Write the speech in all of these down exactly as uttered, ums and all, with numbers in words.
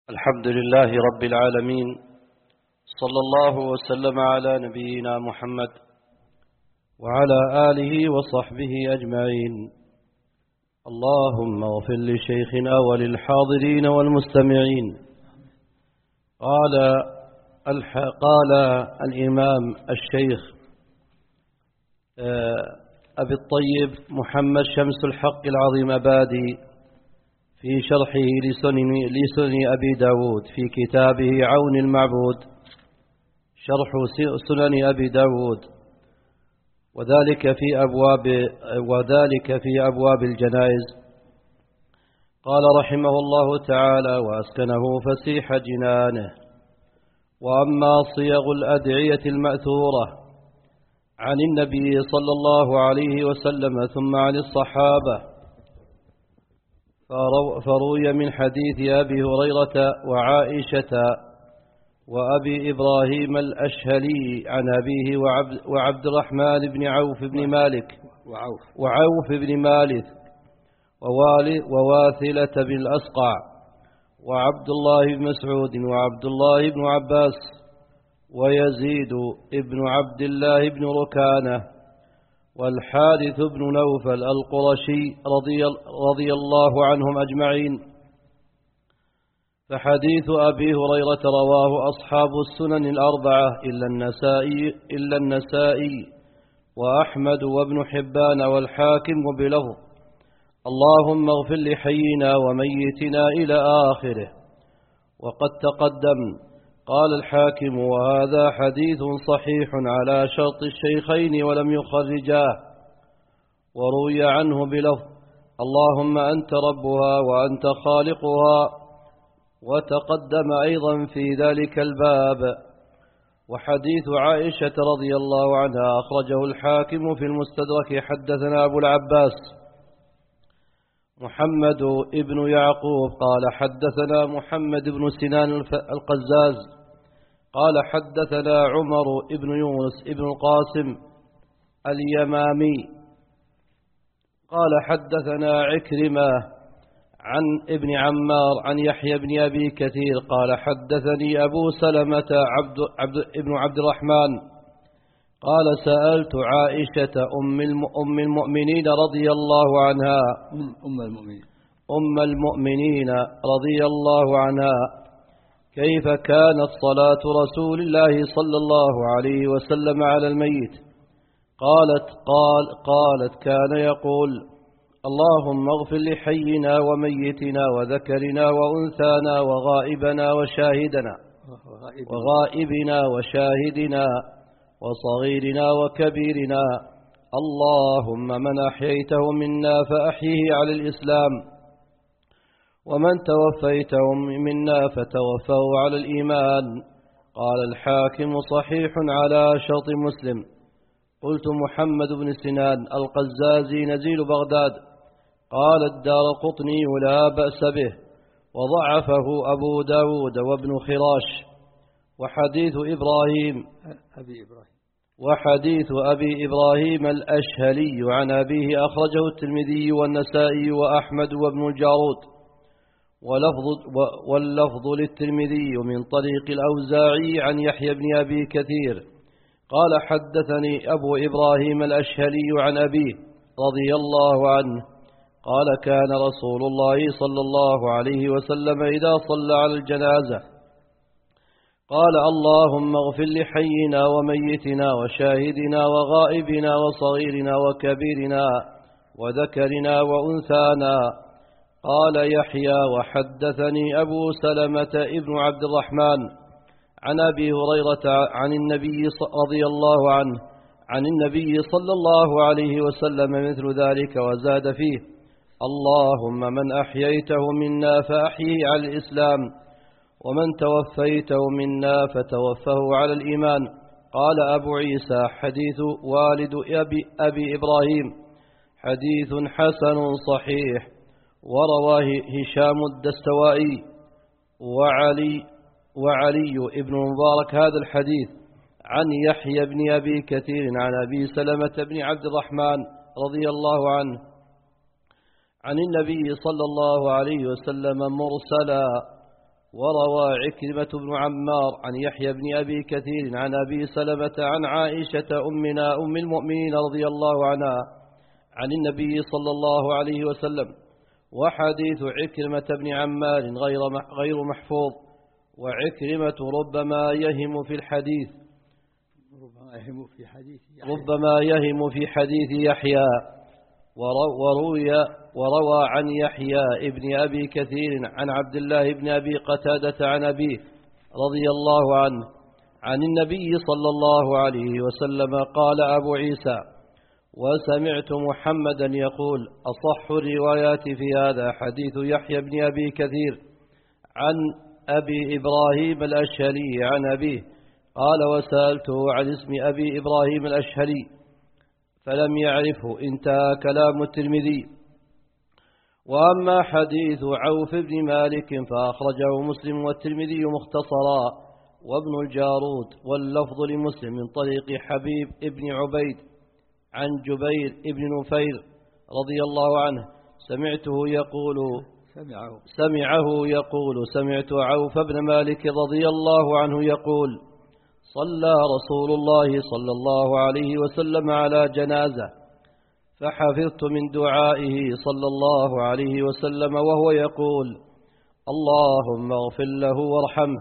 الحمد لله رب العالمين، صلى الله وسلم على نبينا محمد وعلى آله وصحبه أجمعين. اللهم اغفر لشيخنا وللحاضرين والمستمعين. قال قال الإمام الشيخ أبي الطيب محمد شمس الحق العظيم أبادي في شرحه لسنن, لسنن أبي داود في كتابه عون المعبود، شرح سنن أبي داود، وذلك في أبواب وذلك في أبواب الجنائز. قال رحمه الله تعالى وأسكنه فسيح جنانه: وأما صيغ الأدعية المأثورة عن النبي صلى الله عليه وسلم ثم عن الصحابة، فروي من حديث أبي هريرة وعائشة وأبي إبراهيم الأشهلي عن أبيه وعبد, وعبد الرحمن بن عوف بن مالك وعوف, وعوف بن مالك وواثلة بن الأسقع وعبد الله بن مسعود وعبد الله بن عباس ويزيد بن عبد الله بن ركانة والحارث بن نوفل القرشي رضي, رضي الله عنهم أجمعين. فحديث أبي هريرة رواه أصحاب السنن الأربعة إلا النسائي, إلا النسائي وأحمد وابن حبان والحاكم وبلفظ: اللهم اغفر لحينا وميتنا إلى آخره. وقد تقدم. قال الحاكم: وهذا حديث صحيح على شرط الشيخين ولم يخرجاه. وروي عنه بلفظ: اللهم أنت ربها وأنت خالقها. وتقدم أيضا في ذلك الباب. وحديث عائشة رضي الله عنها أخرجه الحاكم في المستدرك. حدثنا أبو العباس محمد ابن يعقوب قال حدثنا محمد بن سنان القزاز قال حدثنا عمر ابن يونس ابن القاسم اليمامي قال حدثنا عكرمة عن ابن عمار عن يحيى بن أبي كثير قال حدثني أبو سلمة عبد, عبد ابن عبد الرحمن قال سألت عائشة أم, أم المؤمنين رضي الله عنها أم المؤمنين أم المؤمنين رضي الله عنها كيف كانت صلاة رسول الله صلى الله عليه وسلم على الميت. قالت قال قالت كان يقول: اللهم اغفر لحينا وميتنا وذكرنا وأنثانا وغائبنا وشاهدنا وغائبنا وشاهدنا وصغيرنا وكبيرنا، اللهم من أحييته منا فأحيه على الإسلام، ومن توفيته منا فتوفه على الإيمان. قال الحاكم: صحيح على شرط مسلم. قلت: محمد بن سنان القزازي نزيل بغداد. قال الدارقطني: لا بأس به، وضعفه أبو داود وابن خراش. وحديث إبراهيم أبي إبراهيم وحديث أبي إبراهيم الأشهلي عن أبيه أخرجه الترمذي والنسائي وأحمد وابن الجارود، ولفظ واللفظ للترمذي من طريق الأوزاعي عن يحيى بن أبي كثير قال حدثني أبو إبراهيم الأشهلي عن أبيه رضي الله عنه قال: كان رسول الله صلى الله عليه وسلم إذا صلى على الجنازة قال: اللهم اغفر لحينا وميتنا وشاهدنا وغائبنا وصغيرنا وكبيرنا وذكرنا وأنثانا. قال يحيى: وحدثني أبو سلمة ابن عبد الرحمن عن أبي هريرة عن النبي رضي الله عنه عن النبي صلى الله عليه وسلم مثل ذلك، وزاد فيه: اللهم من أحييته منا فأحيه على الإسلام، ومن توفيته منا فتوفه على الإيمان. قال أبو عيسى: حديث والد أبي, أبي إبراهيم حديث حسن صحيح. ورواه هشام الدستوائي وعلي وعلي ابن مبارك هذا الحديث عن يحيى بن أبي كثير عن أبي سلمة بن عبد الرحمن رضي الله عنه عن النبي صلى الله عليه وسلم مرسلا، وروى عكرمة بن عمار عن يحيى بن أبي كثير عن أبي سلمة عن عائشة أمنا أم المؤمنين رضي الله عنها عن النبي صلى الله عليه وسلم. وحديث عكرمة بن عمار غير غير محفوظ، وعكرمة ربما يهم في الحديث ربما يهم في حديث يحيى ربما يهم في حديث يحيى وروي وروى عن يحيى ابن أبي كثير عن عبد الله بن أبي قتادة عن أبيه رضي الله عنه عن النبي صلى الله عليه وسلم قال أبو عيسى: وسمعت محمدا يقول: أصح الروايات في هذا حديث يحيى بن أبي كثير عن أبي إبراهيم الأشهلي عن أبيه. قال: وسألته عن اسم أبي إبراهيم الأشهلي فلم يعرفه. انتهى كلام الترمذي. وأما حديث عوف بن مالك فأخرجه مسلم والترمذي مختصرا وابن الجارود، واللفظ لمسلم من طريق حبيب ابن عبيد عن جبير ابن نفير رضي الله عنه سمعته يقول سمعه سمعه يقول سمعت عوف بن مالك رضي الله عنه يقول: صلى رسول الله صلى الله عليه وسلم على جنازة، فحفظت من دعائه صلى الله عليه وسلم وهو يقول: اللهم اغفر له وارحمه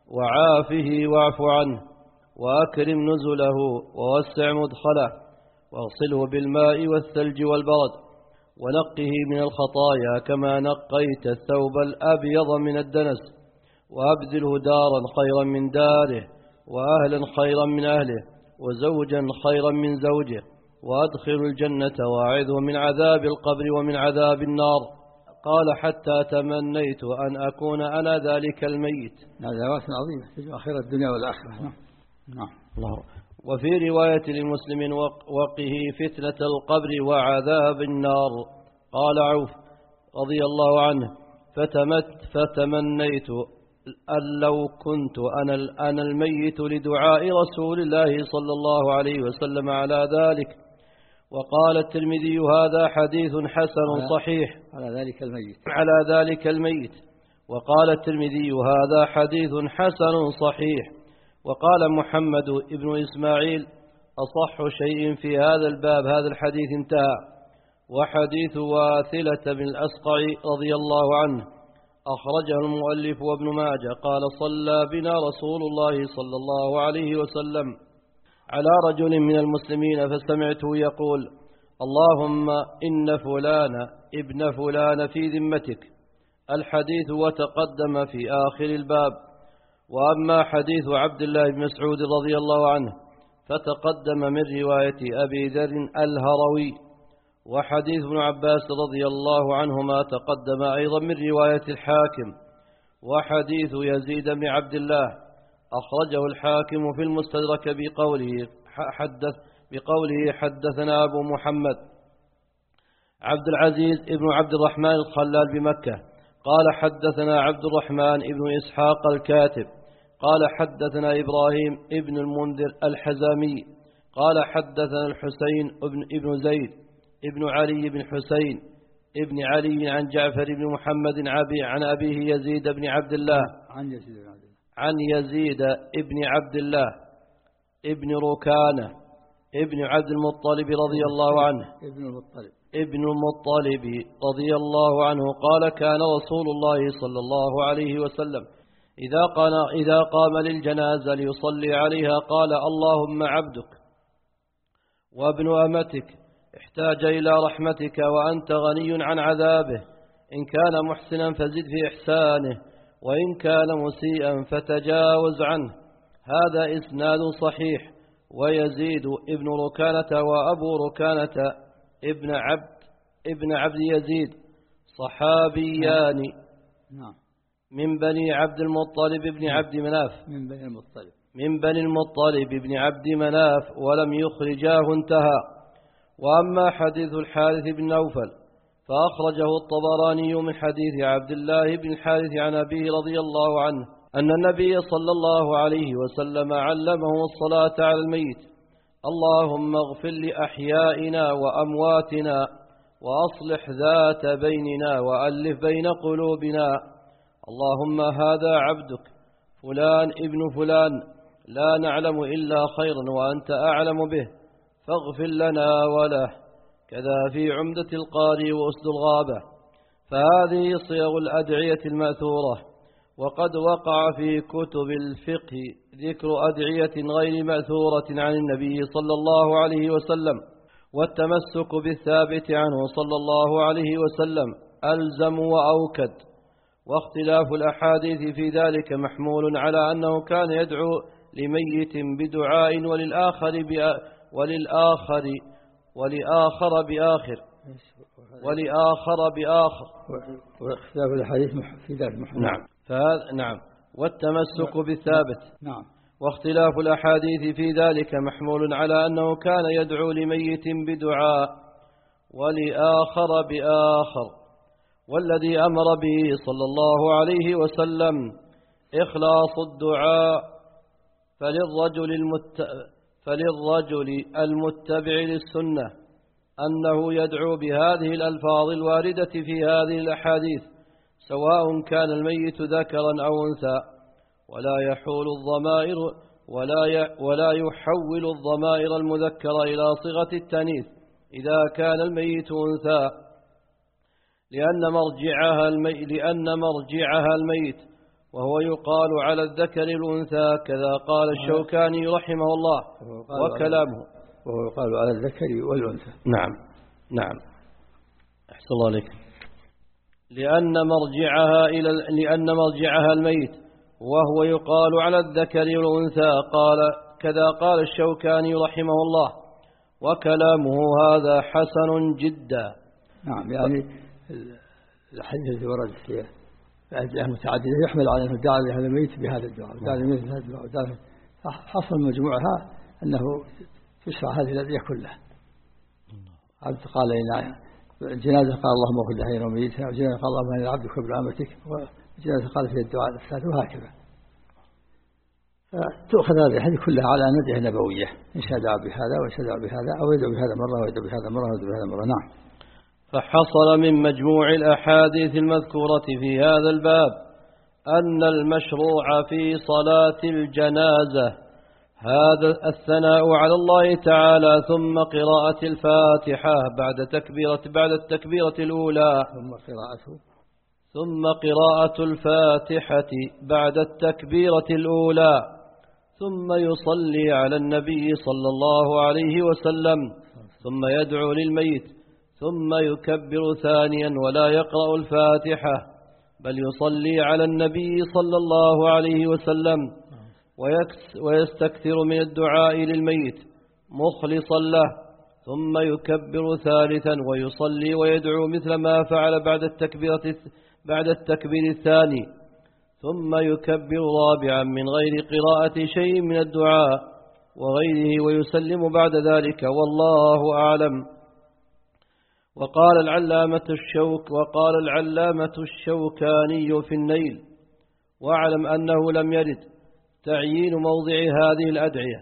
وعافه واعف عنه وأكرم نزله ووسع مدخله واغسله بالماء والثلج والبرد ونقه من الخطايا كما نقيت الثوب الأبيض من الدنس، وأبدله دارا خيرا من داره وأهلا خيرا من أهله وزوجا خيرا من زوجه، وأدخل الجنة وأعذه من عذاب القبر ومن عذاب النار. قال: حتى تمنيت أن أكون أنا ذلك الميت. هذا دعوات عظيمة تجمع خير الدنيا والآخرة. نعم نعم. الله. وفي رواية لمسلم: وقه فتنة القبر وعذاب النار. قال عوف رضي الله عنه: فتمت فتمنيت أن لو كنت أنا أنا الميت لدعاء رسول الله صلى الله عليه وسلم على ذلك. وقال الترمذي: هذا حديث حسن صحيح على ذلك الميت على ذلك الميت. وقال الترمذي: هذا حديث حسن صحيح. وقال محمد ابن إسماعيل: أصح شيء في هذا الباب هذا الحديث. انتهى. وحديث واثلة بن الأسقع رضي الله عنه أخرجه المؤلف وابن ماجه قال: صلى بنا رسول الله صلى الله عليه وسلم على رجل من المسلمين فسمعته يقول: اللهم إن فلان ابن فلان في ذمتك. الحديث وتقدم في آخر الباب. وأما حديث عبد الله بن مسعود رضي الله عنه فتقدم من رواية أبي ذر الهروي. وحديث ابن عباس رضي الله عنهما تقدم أيضا من رواية الحاكم. وحديث يزيد بن عبد الله أخرجه الحاكم في المستدرك بقوله حدث بقوله حدثنا أبو محمد عبد العزيز ابن عبد الرحمن الخلال بمكة قال: حدثنا عبد الرحمن ابن إسحاق الكاتب قال: حدثنا إبراهيم ابن المنذر الحزامي قال: حدثنا الحسين ابن, ابن زيد ابن علي بن حسين ابن علي عن جعفر بن محمد عبي عن أبيه يزيد بن عبد الله عن يزيد بن عبد الله عن يزيد ابن عبد الله ابن ركانة ابن عبد المطلب رضي الله عنه ابن المطلب ابن المطلب رضي الله عنه قال: كان رسول الله صلى الله عليه وسلم إذا قام, إذا قام للجنازة ليصلي عليها قال: اللهم عبدك وابن أمتك احتاج إلى رحمتك وأنت غني عن عذابه، إن كان محسنا فزد في إحسانه وإن كان مسيئا فتجاوز عنه. هذا إسناد صحيح. ويزيد ابن ركانة وأبو ركانة ابن عبد ابن عبد يزيد صحابيان نعم من بني عبد المطلب بن عبد مناف من بني المطلب من بني المطلب بن عبد مناف ولم يخرجاه. انتهى. وأما حديث الحارث بن نوفل فأخرجه الطبراني من حديث عبد الله بن الحارث عن أبيه رضي الله عنه أن النبي صلى الله عليه وسلم علمه الصلاة على الميت: اللهم اغفر لأحيائنا وأمواتنا وأصلح ذات بيننا وألف بين قلوبنا اللهم هذا عبدك فلان ابن فلان لا نعلم إلا خيرا وأنت أعلم به فاغفر لنا وله. كذا في عمدة القاري وأسد الغابة. فهذه صيغ الأدعية المأثورة. وقد وقع في كتب الفقه ذكر أدعية غير مأثورة عن النبي صلى الله عليه وسلم، والتمسك بالثابت عنه صلى الله عليه وسلم ألزم وأوكد. واختلاف الأحاديث في ذلك محمول على أنه كان يدعو لميت بدعاء وللآخر وللآخر ولآخر بآخر ولآخر بآخر. واختلاف الأحاديث في ذلك محمول. نعم. فهذا نعم. والتمسك بالثابت. نعم. واختلاف الأحاديث في ذلك محمول على أنه كان يدعو لميت بدعاء ولآخر بآخر. والذي أمر به صلى الله عليه وسلم إخلاص الدعاء فللرجل, المت... فللرجل المتبع للسنة أنه يدعو بهذه الألفاظ الواردة في هذه الأحاديث سواء كان الميت ذكرا أو أنثى، ولا يحول الضمائر ولا ي... ولا يحول الضمائر المذكرة إلى صيغة التانيث إذا كان الميت أنثى، لأن مرجعها الميت لأن مرجعها الميت وهو يقال على الذكر الأنثى. كذا قال الشوكاني رحمه الله وكلامه، وهو يقال على الذكر والأنثى. نعم نعم أحسن الله عليك. لأن مرجعها إلى لأن مرجعها الميت وهو يقال على الذكر والأنثى. قال كذا قال الشوكاني رحمه الله وكلامه هذا حسن جدا. نعم. يعني الحديث الذي ورد فيه الأدعية المتعددة يحمل على أنه دعا لهذا الميت بهذا الدعاء، دعا للميت بهذا الدعاء. حصل مجموعها أنه تشرع هذه الأدعية كلها. عبد قال لنا الجنازة قال اللهم اغفر لحينا وميتنا، والجنازة قال اللهم اهدنا عبدك وابن عمتك، والجنازة قال في الدعاء الثالث، وهكذا. فتؤخذ هذه الحديث كلها على أن الأدعية نبوية، إن شاء دعا بهذا وإن شاء دعا بهذا، أو يدعو بهذا مرة ويدعو بهذا مرة ويدعو بهذا مرة. نعم. فحصل من مجموع الأحاديث المذكورة في هذا الباب أن المشروع في صلاة الجنازة هذا الثناء على الله تعالى ثم قراءة الفاتحة بعد تكبيرة بعد التكبيرة الأولى ثم قراءته ثم قراءة الفاتحة بعد التكبيرة الأولى ثم يصلي على النبي صلى الله عليه وسلم ثم يدعو للميت ثم يكبر ثانيا ولا يقرأ الفاتحة بل يصلي على النبي صلى الله عليه وسلم ويستكثر من الدعاء للميت مخلصا له ثم يكبر ثالثا ويصلي ويدعو مثل ما فعل بعد التكبيرة بعد التكبير الثاني ثم يكبر رابعا من غير قراءة شيء من الدعاء وغيره ويسلم بعد ذلك والله أعلم. وقال العلامة الشوك وقال العلامة الشوكاني في النيل واعلم أنه لم يرد تعيين موضع هذه الأدعية،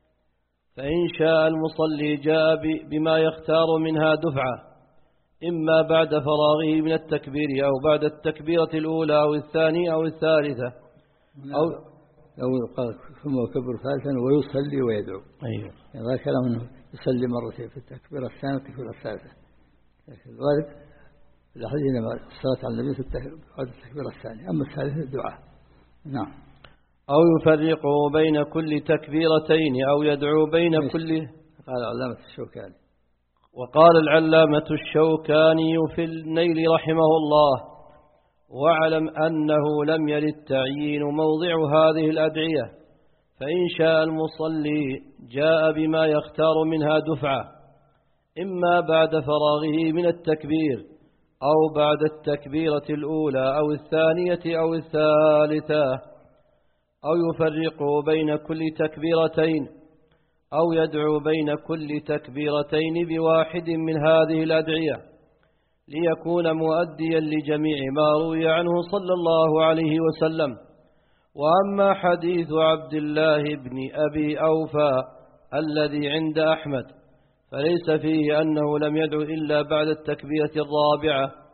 فإن شاء المصلي جاء بما يختار منها دفعة إما بعد فراغه من التكبير أو بعد التكبيرة الأولى أو الثانية أو الثالثة أو لو قال ثم يكبر ثالثا ويصلي ويدعو. أيوه. يعني هذا كلام أنه يصلي مرتين في التكبيرة الثانية والتكبيرة الثالثة. لكن الوارد في الحديث إنما الصلاة على النبي بعد التكبيرة الثانية، أما الثالثة الدعاء. نعم. أو يفرق بين كل تكبيرتين أو يدعو بين كل. قال العلامة الشوكاني. وقال العلامة الشوكاني في النيل رحمه الله واعلم أنه لم يرد تعيين موضع هذه الأدعية، فإن شاء المصلي جاء بما يختار منها دفعة إما بعد فراغه من التكبير أو بعد التكبيرة الأولى أو الثانية أو الثالثة، أو يفرق بين كل تكبيرتين أو يدعو بين كل تكبيرتين بواحد من هذه الأدعية ليكون مؤديا لجميع ما روي عنه صلى الله عليه وسلم. وأما حديث عبد الله بن أبي أوفى الذي عند أحمد فليس فيه أنه لم يدعو إلا بعد التكبيرة الرابعة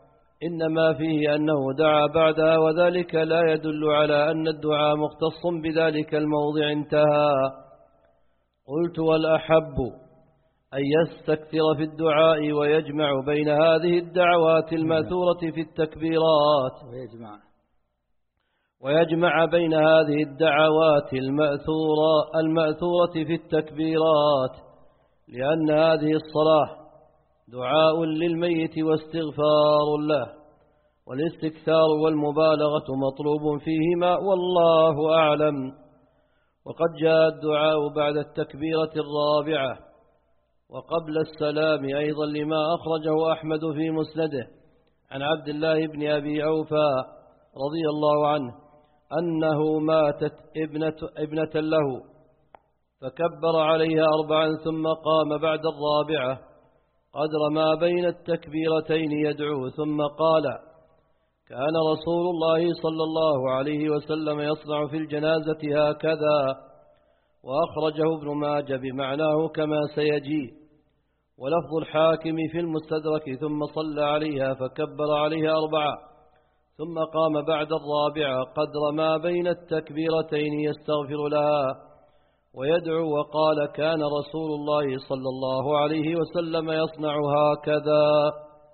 إنما فيه أنه دعا بعدها، وذلك لا يدل على أن الدعاء مختص بذلك الموضع. انتهى. قلت: والأحب أن يستكثر في الدعاء ويجمع بين هذه الدعوات المأثورة في التكبيرات ويجمع ويجمع بين هذه الدعوات المأثورة المأثورة في التكبيرات، لأن هذه الصلاة دعاء للميت واستغفار له، والاستكثار والمبالغة مطلوب فيهما، والله أعلم. وقد جاء الدعاء بعد التكبيرة الرابعة وقبل السلام أيضا، لما أخرجه أحمد في مسنده عن عبد الله بن أبي أوفى رضي الله عنه أنه ماتت ابنة, ابنة له فكبر عليها أربعا ثم قام بعد الرابعة قدر ما بين التكبيرتين يدعو، ثم قال: كان رسول الله صلى الله عليه وسلم يصنع في الجنازة هكذا. وأخرجه ابن ماجه بمعناه كما سيجي. ولفظ الحاكم في المستدرك: ثم صلى عليها فكبر عليها أربعة ثم قام بعد الرابعة قدر ما بين التكبيرتين يستغفر لها ويدعو. وقال: كان رسول الله صلى الله عليه وسلم يصنع هكذا.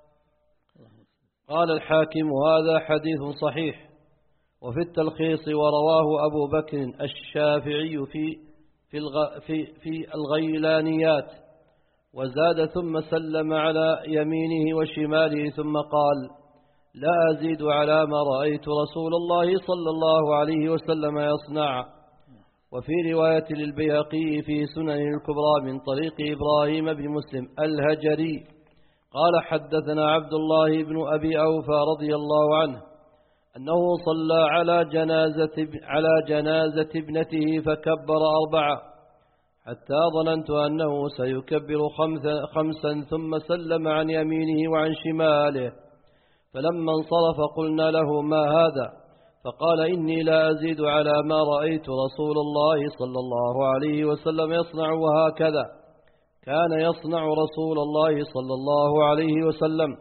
قال الحاكم: هذا حديث صحيح. وفي التلخيص: ورواه أبو بكر الشافعي في في, الغ في, في الغيلانيات. وزاد: ثم سلم على يمينه وشماله ثم قال: لا أزيد على ما رأيت رسول الله صلى الله عليه وسلم يصنع. وفي رواية للبيهقي في سنن الكبرى من طريق إبراهيم بن مسلم الهجري قال: حدثنا عبد الله بن أبي أوفى رضي الله عنه أنه صلى على جنازة, على جنازة ابنته فكبر أربعة حتى ظننت أنه سيكبر خمسا ثم سلم عن يمينه وعن شماله. فلما انصرف قلنا له: ما هذا؟ فقال: إني لا أزيد على ما رأيت رسول الله صلى الله عليه وسلم يصنع، وهكذا كان يصنع رسول الله صلى الله عليه وسلم.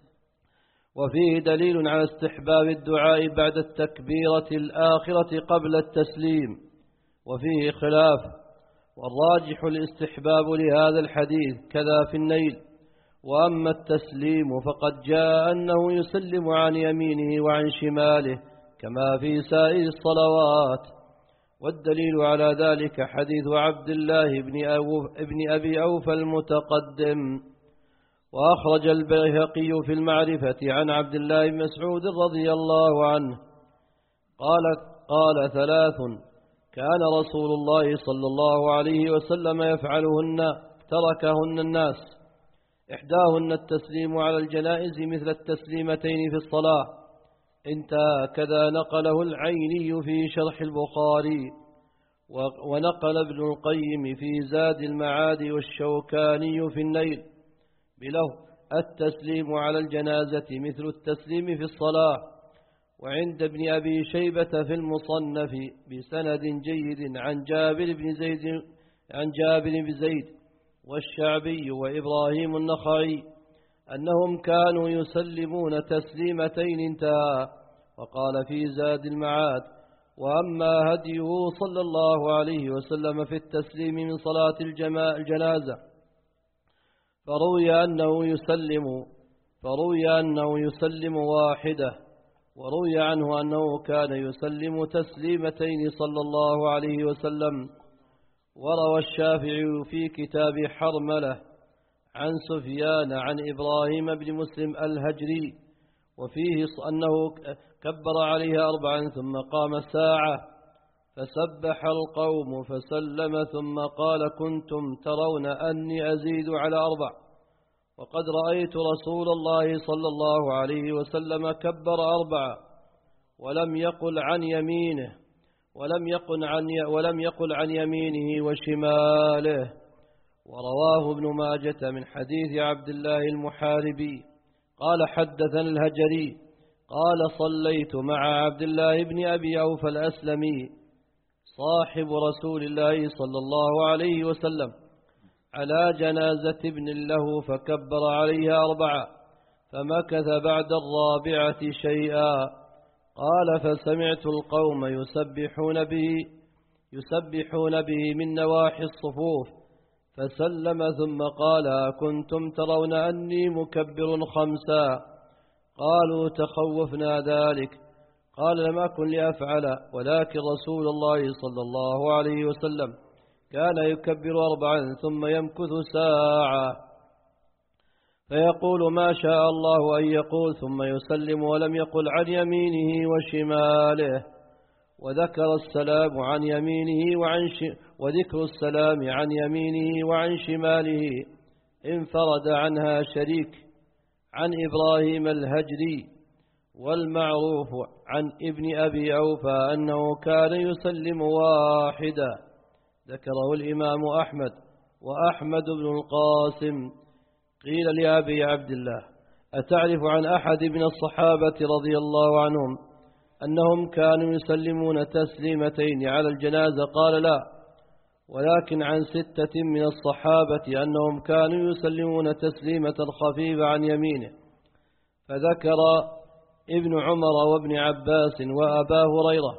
وفيه دليل على استحباب الدعاء بعد التكبيرة الآخرة قبل التسليم، وفيه خلاف، والراجح الاستحباب لهذا الحديث كذا في النيل. وأما التسليم فقد جاء أنه يسلم عن يمينه وعن شماله كما في سائر الصلوات. والدليل على ذلك حديث عبد الله بن, ابن أبي أوفى المتقدم. وأخرج البيهقي في المعرفة عن عبد الله بن مسعود رضي الله عنه قال قال ثلاث كان رسول الله صلى الله عليه وسلم يفعلهن تركهن الناس: إحداهن التسليم على الجنائز مثل التسليمتين في الصلاة. انتهى. كذا نقله العيني في شرح البخاري، ونقل ابن القيم في زاد المعاد والشوكاني في النيل بله التسليم على الجنازة مثل التسليم في الصلاة. وعند ابن أبي شيبة في المصنف بسند جيد عن جابر بن زيد عن جابر بن زيد والشعبي وإبراهيم النخعي أنهم كانوا يسلمون تسليمتين. انتهى. وقال في زاد المعاد: وأما هديه صلى الله عليه وسلم في التسليم من صلاة الجنازة فروي أنه يسلم فروي أنه يسلم واحدة، وروي عنه أنه كان يسلم تسليمتين صلى الله عليه وسلم. وروى الشافعي في كتاب حرملة عن سفيان عن إبراهيم بن مسلم الهجري وفيه أنه كبر عليها أربعا ثم قام ساعة فسبح القوم فسلم ثم قال: كنتم ترون أني أزيد على أربع، وقد رأيت رسول الله صلى الله عليه وسلم كبر أربعة ولم يقل عن يمينه ولم يقل عن ولم يقل عن يمينه وشماله. ورواه ابن ماجة من حديث عبد الله المحاربي قال: حدثنا الهجري قال: صليت مع عبد الله بن أبي أوفى الأسلمي صاحب رسول الله صلى الله عليه وسلم على جنازة ابن له فكبر عليها أربعة فمكث بعد الرابعة شيئا. قال فسمعت القوم يسبحون به يسبحون به من نواحي الصفوف، فسلم ثم قال كنتم ترون أني مكبر خمسا؟ قالوا تخوفنا ذلك. قال لم أكن لأفعل، ولكن رسول الله صلى الله عليه وسلم كان يكبر أربعا ثم يمكث ساعة فيقول ما شاء الله أن يقول ثم يسلم، ولم يقل عن يمينه وشماله. وذكر السلام عن يمينه وعن ش... وذكر السلام عن يمينه وعن شماله انفرد عنها شريك عن إبراهيم الهجري، والمعروف عن ابن أبي أوفى أنه كان يسلم واحدا. ذكره الإمام أحمد وأحمد بن القاسم. قيل لأبي عبد الله أتعرف عن أحد من الصحابة رضي الله عنهم أنهم كانوا يسلمون تسليمتين على الجنازة؟ قال لا، ولكن عن ستة من الصحابة أنهم كانوا يسلمون تسليمة خفيفة عن يمينه، فذكر ابن عمر وابن عباس وأبا هريرة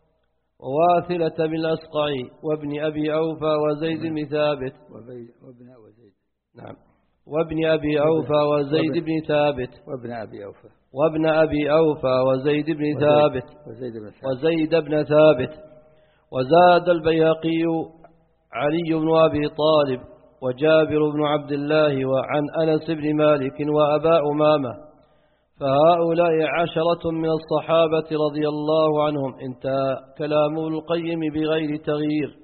وواثلة بن الأسقعي وابن أبي أوفى وزيد بن ثابت وابن وزيد نعم وابن أبي أوفى وزيد بن ثابت وابن أبي أوفى وابن أبي أوفى وزيد بن ثابت وزيد بن ثابت وزيد بن ثابت. وزاد البيهقي علي بن أبي طالب وجابر بن عبد الله وعن أنس بن مالك وأبا أمامة، فهؤلاء عشرة من الصحابة رضي الله عنهم. انتهى كلام ابن القيم بغير تغيير.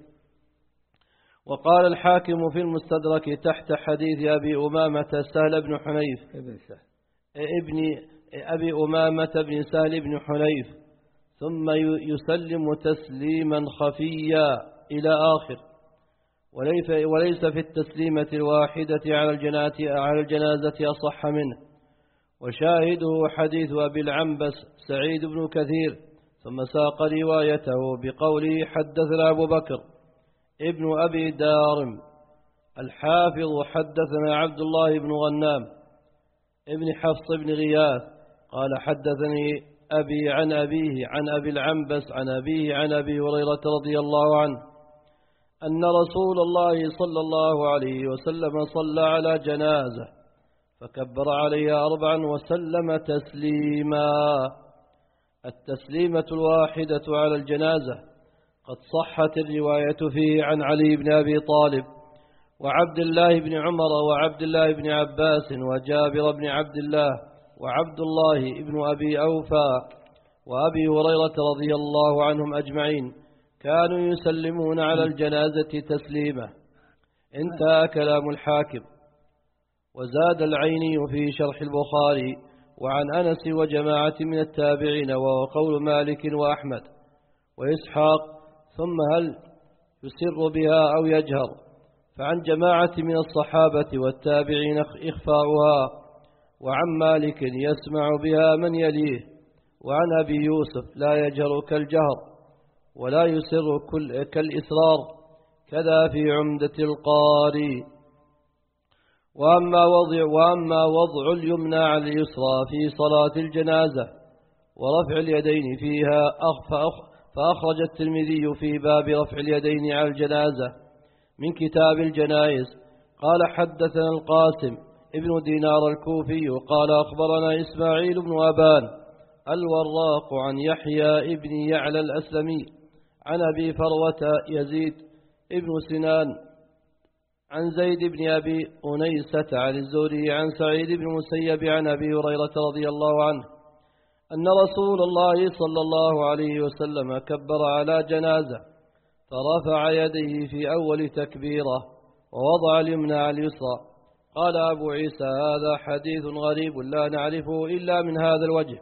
وقال الحاكم في المستدرك تحت حديث أبي أمامة سهل بن حنيف ابن سهل ابن أبي أمامة بن سهل بن حنيف ثم يسلم تسليما خفيا إلى آخر، وليس في التسليمة الواحدة على الجنازة على الجنازة أصح منه. وشاهده حديث أبي العنبس سعيد بن كثير، ثم ساق روايته بقوله حدثنا أبو بكر ابن أبي دارم الحافظ حدثنا عبد الله بن غنام ابن حفص بن غياث قال حدثني أبي عن أبيه عن أبي العنبس عن أبيه عن أبي هريرة رضي الله عنه أن رسول الله صلى الله عليه وسلم صلى على جنازة فكبر عليها أربعا وسلم تسليما. التسليمة الواحدة على الجنازة قد صحت الرواية فيه عن علي بن أبي طالب وعبد الله بن عمر وعبد الله بن عباس وجابر بن عبد الله وعبد الله بن أبي أوفى وأبي هريرة رضي الله عنهم أجمعين كانوا يسلمون على الجنازة تسليما. انتهى كلام الحاكم. وزاد العيني في شرح البخاري وعن أنس وجماعة من التابعين وهو قول مالك وأحمد وإسحاق ثم هل يسر بها أو يجهر؟ فعن جماعة من الصحابة والتابعين إخفاؤها، وعن مالك يسمع بها من يليه، وعن أبي يوسف لا يجهر كالجهر ولا يسر كالإسرار، كذا في عمدة القاري. وأما وضع, وأما وضع اليمنى على اليسرى في صلاة الجنازة ورفع اليدين فيها فأخرج الترمذي في باب رفع اليدين على الجنازة من كتاب الجنائز قال حدثنا القاسم ابن دينار الكوفي قال أخبرنا إسماعيل بن أبان الوراق عن يحيى ابن يعلى الأسلمي عن أبي فروة يزيد ابن سنان عن زيد بن أبي أنيسة عن الزهري عن سعيد بن مسيب عن أبي هريرة رضي الله عنه أن رسول الله صلى الله عليه وسلم كبر على جنازة فرفع يديه في أول تكبيرة ووضع اليمنى على اليسرى. قال أبو عيسى هذا حديث غريب لا نعرفه إلا من هذا الوجه.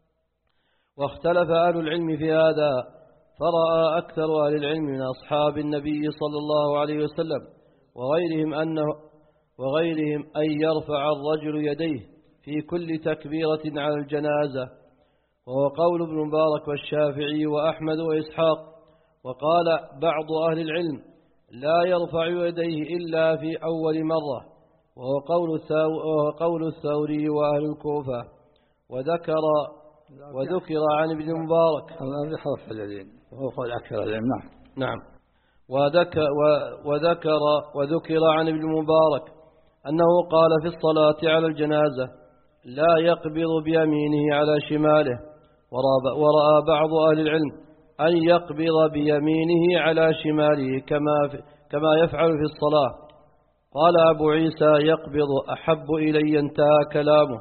واختلف أهل العلم في هذا، فرأى أكثر أهل العلم من أصحاب النبي صلى الله عليه وسلم وغيرهم أنه وغيرهم أن يرفع الرجل يديه في كل تكبيرة على الجنازة، وهو قول ابن مبارك والشافعي وأحمد وإسحاق. وقال بعض أهل العلم لا يرفع يديه إلا في أول مرة وهو قول, وهو قول الثوري وأهل الكوفة. وذكر وذكر عن ابن المبارك هذا حرف الذين وهو قول أكثر العلم. نعم نعم وذكر, وذكر وذكر عن ابن المبارك أنه قال في الصلاة على الجنازة لا يقبض بيمينه على شماله، ورأى بعض أهل العلم أن يقبض بيمينه على شماله كما, كما يفعل في الصلاة. قال أبو عيسى يقبض أحب إلي، انتهى كلامه.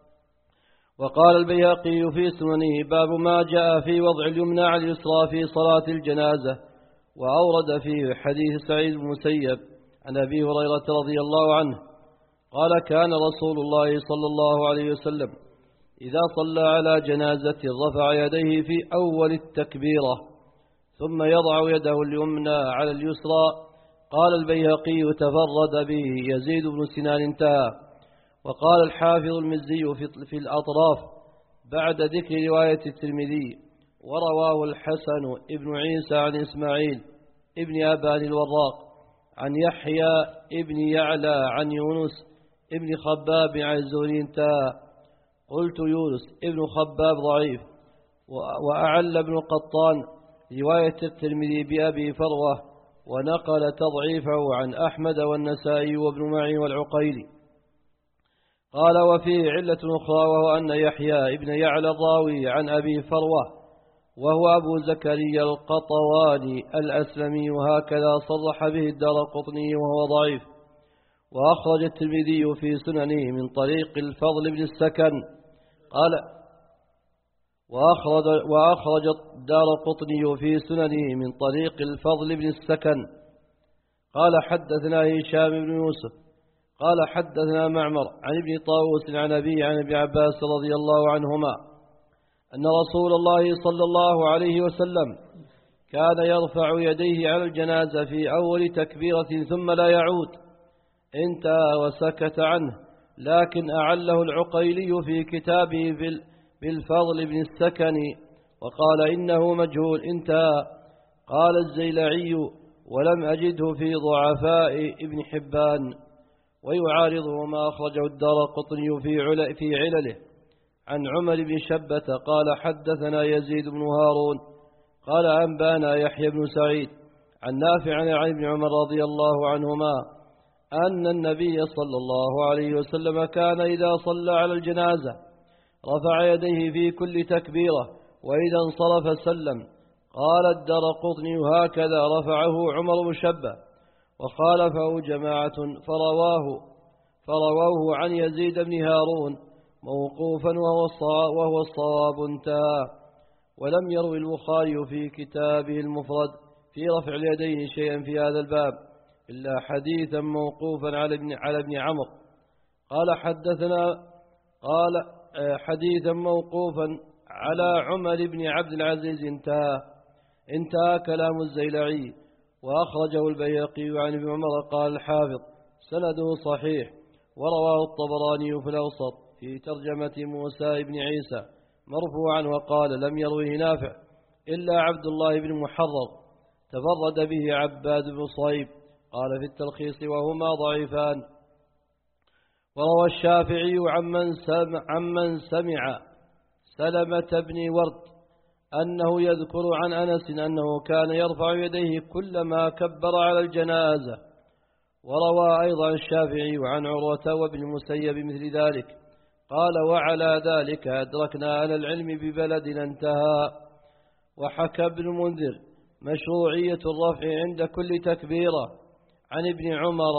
وقال البيهقي في سننه باب ما جاء في وضع اليمنى على اليسرى في صلاة الجنازة، وأورد فيه حديث سعيد بن المسيب عن أبي هريرة رضي الله عنه قال كان رسول الله صلى الله عليه وسلم إذا صلى على جنازة رفع يديه في أول التكبيرة ثم يضع يده اليمنى على اليسرى. قال البيهقي تفرد به يزيد بن سنان، انتهى. وقال الحافظ المزي في الأطراف بعد ذكر رواية الترمذي ورواه الحسن ابن عيسى عن إسماعيل ابن أبان الوراق عن يحيى ابن يعلى عن يونس ابن خباب عن الزهري، انتهى. قلت يونس ابن خباب ضعيف. وأعل ابن قطان رواية الترمذي بأبي فروة ونقل تضعيفه عن أحمد والنسائي وابن معين والعقيلي. قال وفيه علة أخرى وهو أن يحيى ابن يعلى الراوي عن أبي فروة وهو أبو زكريا القطواني الأسلمي، وهكذا صرح به الدارقطني وهو ضعيف. وأخرج الترمذي في سننه من طريق الفضل بن السكن قال وأخرج, وأخرج الدارقطني في سننه من طريق الفضل بن السكن قال حدثنا هشام بن يوسف قال حدثنا معمر عن ابن طاووس عن أبي عن ابن عباس رضي الله عنهما أن رسول الله صلى الله عليه وسلم كان يرفع يديه على الجنازة في أول تكبيرة ثم لا يعود، انتهى وسكت عنه. لكن أعله العقيلي في كتابه بالفضل بن السكن وقال إنه مجهول، انتهى. قال الزيلعي ولم أجده في ضعفاء ابن حبان. ويعارضه ما أخرجه الدارقطني في في علله عن عمر بن شبة قال حدثنا يزيد بن هارون قال أنبانا يحيى بن سعيد عن نافع عن ابن عمر رضي الله عنهما أن النبي صلى الله عليه وسلم كان إذا صلى على الجنازة رفع يديه في كل تكبيرة وإذا انصرف سلم. قال الدارقطني هكذا رفعه عمر بن شبة، وخالفه جماعة فرواه فرواه عن يزيد بن هارون موقوفا وهو الصواب، انتهى. ولم يروي البخاري في كتابه المفرد في رفع اليدين شيئا في هذا الباب إلا حديثا موقوفا على ابن على ابن عمرو قال حدثنا قال حديثا موقوفا على عمر بن عبد العزيز، انتهى انتهى كلام الزيلعي. وأخرجه البيهقي عن ابن عمر قال الحافظ سنده صحيح. ورواه الطبراني في الأوسط في ترجمة موسى بن عيسى مرفوعا وقال لم يروه نافع إلا عبد الله بن محرر تفرد به عباد بن صيب قال في التلخيص وهما ضعيفان. وروى الشافعي عمن سمع, عمن سمع سلمة بن ورد أنه يذكر عن أنس أنه كان يرفع يديه كلما كبر على الجنازة. وروى أيضا الشافعي عن عروة وابن المسيب مثل ذلك قال وعلى ذلك أدركنا على العلم ببلدنا، انتهى. وحكى ابن المنذر مشروعية الرفع عند كل تكبيرة عن ابن عمر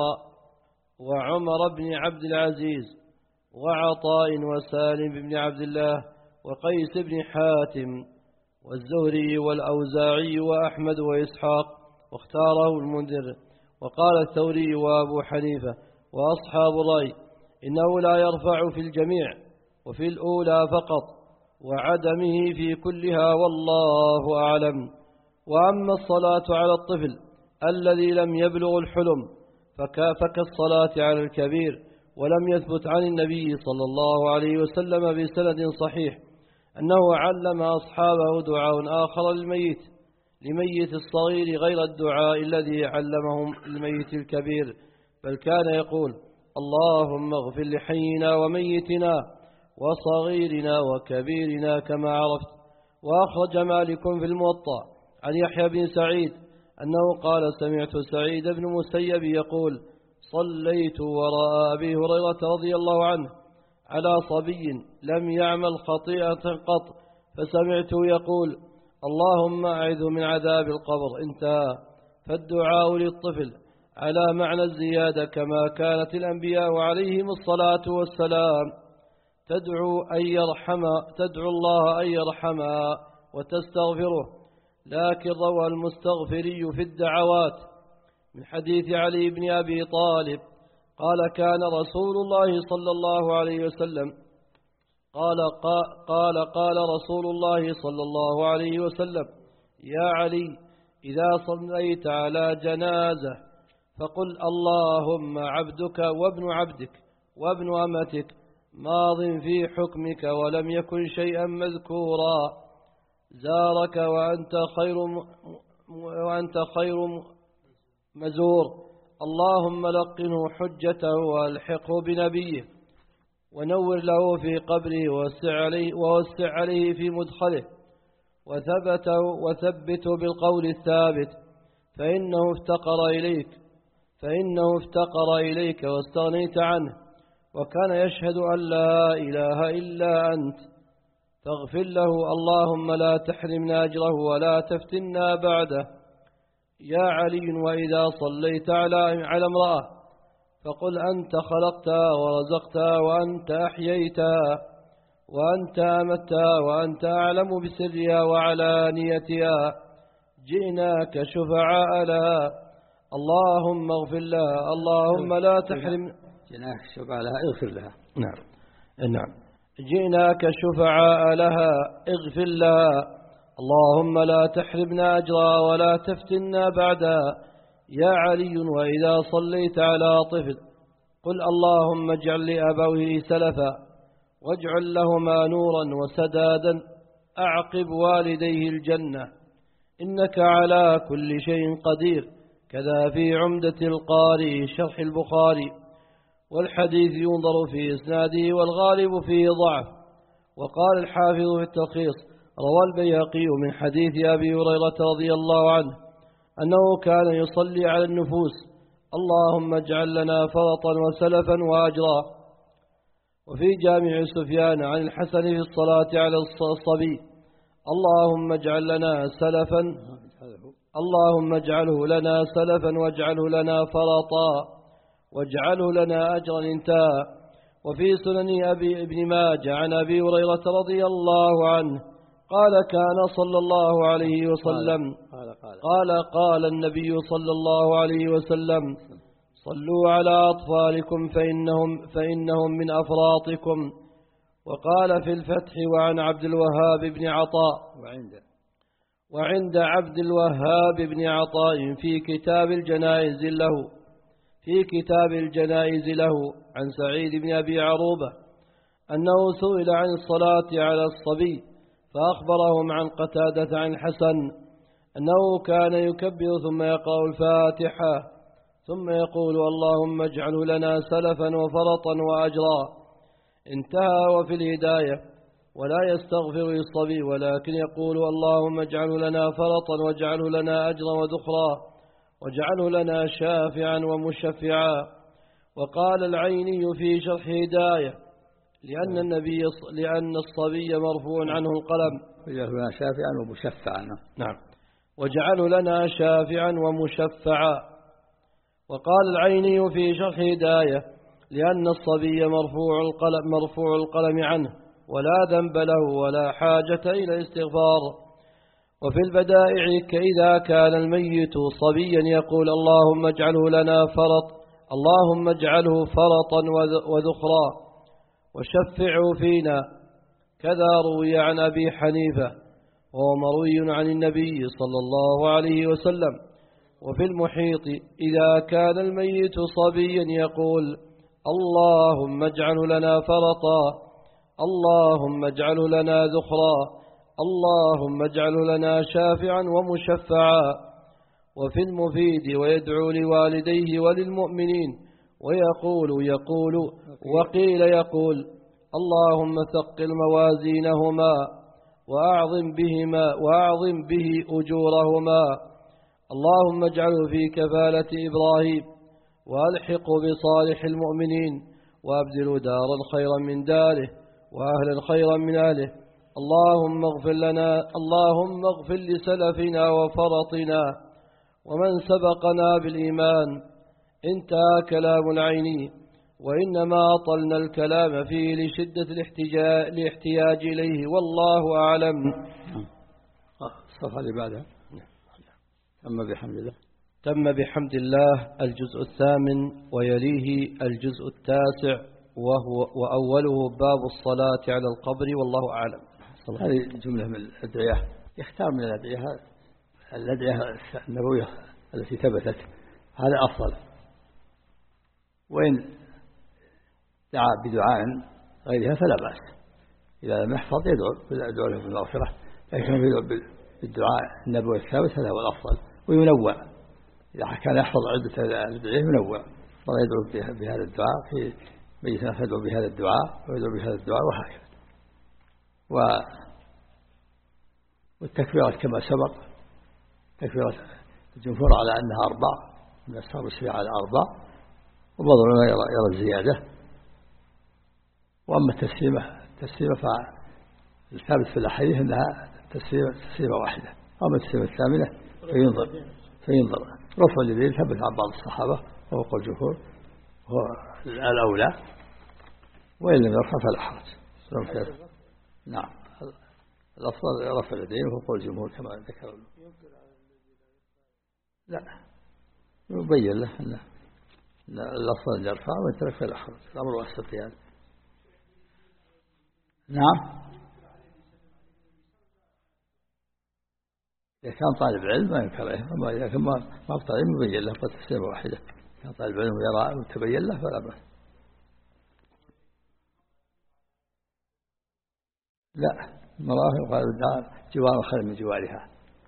وعمر بن عبد العزيز وعطاء وسالم بن عبد الله وقيس بن حاتم والزهري والأوزاعي وأحمد وإسحاق، واختاره المنذر. وقال الثوري وأبو حنيفة وأصحاب الرأي إنه لا يرفع في الجميع وفي الأولى فقط وعدمه في كلها والله أعلم. وأما الصلاة على الطفل الذي لم يبلغ الحلم فكالصلاة على الكبير، ولم يثبت عن النبي صلى الله عليه وسلم بسند صحيح أنه علم أصحابه دعاء آخر للميت لميت الصغير غير الدعاء الذي علمهم الميت الكبير، بل كان يقول اللهم اغفر لحينا وميتنا وصغيرنا وكبيرنا كما عرفت. وأخرج مالك في الموطأ عن يحيى بن سعيد أنه قال سمعت سعيد بن مسيب يقول صليت وراء أبي هريرة رضي الله عنه على صبي لم يعمل خطيئة قط، فسمعته يقول اللهم أعذ من عذاب القبر، انتهى. فالدعاء للطفل على معنى الزيادة كما كانت الأنبياء عليهم الصلاة والسلام تدعو أن يرحم تدعو الله أن يرحمها وتستغفره. لكن روى المستغفري في الدعوات من حديث علي بن أبي طالب قال كان رسول الله صلى الله عليه وسلم قال قال قال رسول الله صلى الله عليه وسلم يا علي إذا صليت على جنازة فقل اللهم عبدك وابن عبدك وابن أمتك ماض في حكمك ولم يكن شيئا مذكورا، زارك وأنت خير وأنت خير مزور، اللهم لقنه حجته وألحقه بنبيه ونور له في قبره ووسع عليه, ووسع عليه في مدخله وثبته وثبته بالقول الثابت، فإنه افتقر إليك فإنه افتقر إليك واستغنيت عنه، وكان يشهد أن لا إله إلا أنت، فاغفر له اللهم لا تحرمنا أجره ولا تفتنا بعده. يا علي وإذا صليت على على امرأة فقل أنت خلقتها ورزقتها وأنت أحييتها وأنت أمتها وأنت أعلم بسرها وعلانيتها، جئناك شفعاء لها، اللهم اغفر لها، اللهم لا تحرم جئناك شفعاء لها اغفر لها. نعم نعم جئناك شفعاء لها اغفر لها، اللهم لا تحرمنا أجرها ولا تفتنا بعدها. يا علي وإذا صليت على طفل قل اللهم اجعل لأبويه سلفا واجعل لهما نورا وسدادا أعقب والديه الجنة، إنك على كل شيء قدير. كذا في عمدة القاري شرح البخاري. والحديث ينظر في إسناده والغالب فيه ضعف. وقال الحافظ في التلخيص روى البيهقي من حديث أبي هريرة رضي الله عنه أنه كان يصلي على النفوس اللهم اجعل لنا فرطا وسلفا وأجرا. وفي جامع سفيان عن الحسن في الصلاة على الصبي اللهم اجعل لنا سلفا اللهم اجعله لنا سلفا واجعله لنا فرطا واجعله لنا أجرا، انتهى. وفي سنن أبي ابن ماجه عن أبي هريرة رضي الله عنه قال كان صلى الله عليه وسلم قال قال, قال, قال النبي صلى الله عليه وسلم صلوا على أطفالكم فإنهم, فإنهم من أفراطكم. وقال في الفتح وعن عبد الوهاب بن عطاء وعند, وعند عبد الوهاب بن عطاء في كتاب الجنائز له في كتاب الجنائز له عن سعيد بن أبي عروبة أنه سئل عن الصلاة على الصبي فأخبرهم عن قتادة عن الحسن أنه كان يكبر ثم يقرأ الفاتحة ثم يقول اللهم اجعله لنا سلفا وفرطا وأجرا، انتهى. وفي الهداية ولا يستغفر للصبي ولكن يقول اللهم اجعله لنا فرطا واجعله لنا أجرا وذخرا واجعله لنا شافعا ومشفعا. وقال العيني في شرح هداية لأن النبي لأن الصبي مرفوع عنه القلم واجعله لنا شافعا ومشفعا. نعم واجعله لنا شافعا ومشفعا. وقال العيني في شرح هداية لأن الصبي مرفوع القلم مرفوع القلم عنه ولا ذنب له ولا حاجة إلى استغفار. وفي البدائع كإذا كان الميت صبيا يقول اللهم اجعله لنا فرط اللهم اجعله فرطا وذخرا وشفعوا فينا. كذا روي عن أبي حنيفة وهو مروي عن النبي صلى الله عليه وسلم. وفي المحيط إذا كان الميت صبيا يقول اللهم اجعله لنا فرطا اللهم اجعله لنا ذخرا اللهم اجعله لنا شافعا ومشفعا. وفي المفيد ويدعو لوالديه وللمؤمنين ويقول يقول وقيل يقول اللهم ثقل موازينهما وأعظم بهما وأعظم به أجورهما اللهم اجعله في كفالة إبراهيم وألحق بصالح المؤمنين وأبدل دارا خيرا من داره وأهلا خيرا من أهله اللهم اغفر لنا اللهم اغفر لسلفنا وفرطنا ومن سبقنا بالإيمان. انتهى كلام العيني، وإنما أطلنا الكلام فيه لشدة الاحتياج إليه، والله أعلم. الصفحة اللي بعدها تم بحمد الله. تم بحمد الله الجزء الثامن، ويليه الجزء التاسع، وهو وأوله باب الصلاة على القبر، والله أعلم. هذه جملة من الأدعية، يختار من الأدعية الأدعية النبوية التي ثبتت، هذا أفضل. وإن دعا بدعاء غيرها فلا بأس، إذا لم يحفظ يدعو يدعو له بالمغفرة، لكن يدعو بالدعاء النبوي الثابت هذا هو الأفضل. وينوع، إذا كان يحفظ عدة الأدعية ينوع، مرة يدعو بهذا الدعاء في مجلس يدعو بهذا الدعاء ويدعو بهذا الدعاء وهكذا. والتكبيرات كما سبق، تكبيرات الجمهور على أنها أربع، من أصحاب الشريعة على أربع، وبعض العلماء يرى, يرى الزيادة. وأما التسليمة التسليمة فالثابت في الأحاديث أنها تسليمة, تسليمة واحدة. أما التسليمة الثامنة فينظر فينظر رفع اليدين ثبت عن بعض الصحابة وهو قول الجمهور هو الأولى، وإن لم يرفع فلا حرج. نعم، الأفضل رفع اليدين وهو قول الجمهور كما ذكر. لا، يبين له أن الأفضل يرفع ويترك فلا حرج، الأمر واسط يعني. نعم، إذا كان طالب علم ما ينكره، أما إذا كان ما طالب علم يبين له تسليمة واحدة. كان طالب علم ويرى وتبين له فلا بأس. لا، المرأة يقال جوار خير من جوارها.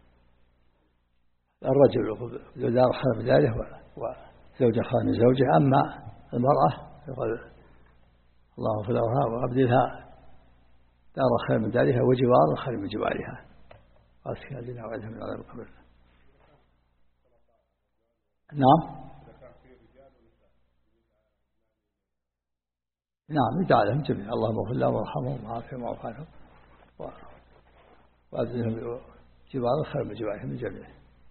الرجل دار خير من داره وزوجة خير من زوجه. أما المرأة يقال اللهم اغفر لها وأبدلها دار خير من دارها وجوار خير من جوارها. أسكن لنا وعدها من عذاب القبر. نعم نعم، يدعى لهم جميعا اللهم اغفر لهم وارحمهم وعافهم واعف عنهم وأبدلهم جوارا خير من جوارهم من جميعهم.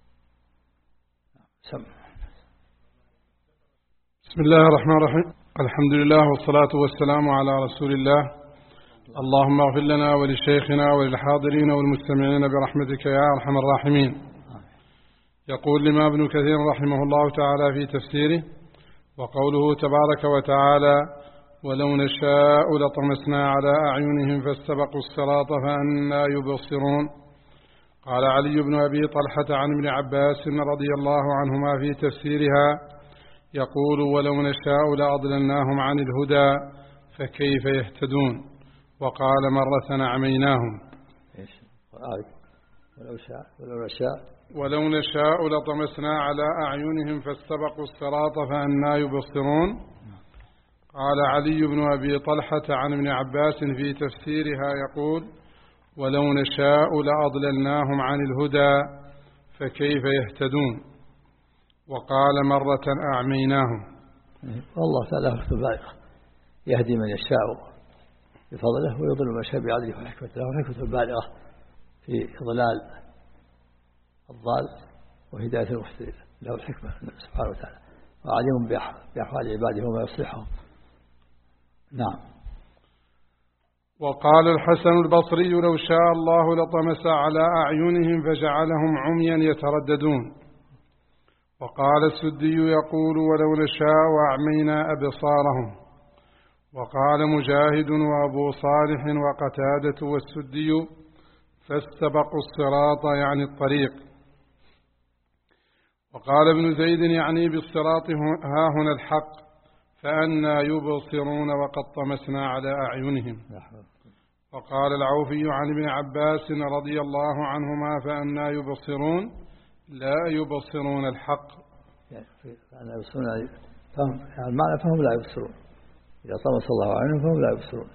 سم. بسم الله الرحمن الرحيم. الحمد لله والصلاة والسلام على رسول الله. اللهم اغفر لنا ولشيخنا وللحاضرين والمستمعين برحمتك يا أرحم الراحمين. يقول الإمام ابن كثير رحمه الله تعالى في تفسيره: وقوله تبارك وتعالى: ولو نشاء لطمسنا على أعينهم فاستبقوا الصراط فأنى يبصرون. قال علي بن أبي طلحة عن ابن عباس رضي الله عنهما في تفسيرها يقول: ولو نشاء لأضللناهم عن الهدى فكيف يهتدون. وقال مرة عميناهم. ولو شاء ولو نشاء ولو نشاء لطمسنا على أعينهم فاستبقوا الصراط فأنى يبصرون. قال علي بن أبي طلحة عن ابن عباس في تفسيرها يقول: ولو نشاء لأضللناهم عن الهدى فكيف يهتدون. وقال مرة أعميناهم. والله تعالى يهدي من يشاء بفضله ويضل من يشاء بعدله وحكمته، له الحكمة البالغة في إضلال الضال وهداية المهتدين، له الحكمة سبحانه وتعالى وعليم بأحوال عباده وما يصلحهم. نعم. وقال الحسن البصري: لو شاء الله لطمس على أعينهم فجعلهم عميا يترددون. وقال السدي يقول: ولو نشاء وأعمينا أبصارهم. وقال مجاهد وأبو صالح وقتادة والسدي: فاستبقوا الصراط يعني الطريق. وقال ابن زيد يعني بالصراط ها هنا الحق فأنى يبصرون وقد طمسنا على أعينهم. وقال العوفي عن ابن عباس رضي الله عنهما: فأنى يبصرون لا يبصرون الحق. فأنى يبصرون فهم يعني المعنى فهم لا يبصرون، إذا طمس الله عنهم فهم لا يبصرون.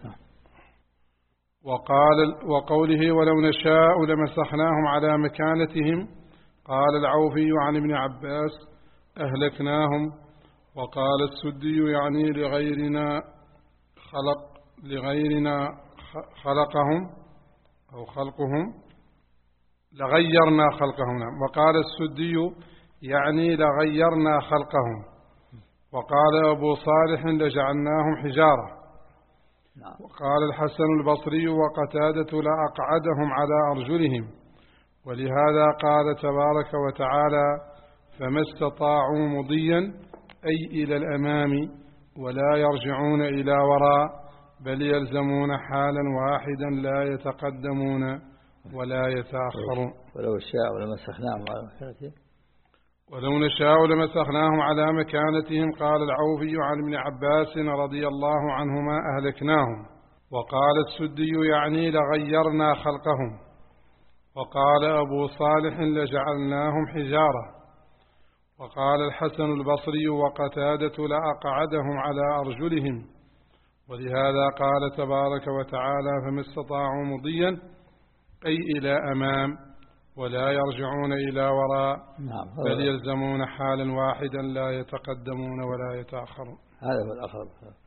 وقال وقوله ولو نشاء لمسخناهم على مكانتهم، قال العوفي عن ابن عباس أهلكناهم. وقال السدي يعني لغيرنا خلق لغيرنا خلقهم أو خلقهم لغيرنا خلقهم. وقال السدي يعني لغيرنا خلقهم. وقال أبو صالح لجعلناهم حجارة. وقال الحسن البصري وقتادة لأقعدهم على أرجلهم. ولهذا قال تبارك وتعالى فما استطاعوا مضيا أي إلى الأمام ولا يرجعون إلى وراء بل يلزمون حالا واحدا لا يتقدمون ولا يتأخرون. ولو شاء لمسخناهم على مكانتهم ولو نشاء لمسخناهم على مكانتهم. قال العوفي عن ابن عباس رضي الله عنهما أهلكناهم. وقال السدي يعني لغيرنا خلقهم. وقال أبو صالح لجعلناهم حجارة. وقال الحسن البصري وقتادة لأقعدهم على أرجلهم. ولهذا قال تبارك وتعالى فما استطاعوا مضيا أي إلى أمام ولا يرجعون إلى وراء بل يلزمون حالا واحدا لا يتقدمون ولا يتأخرون. هذا هو الأقرب.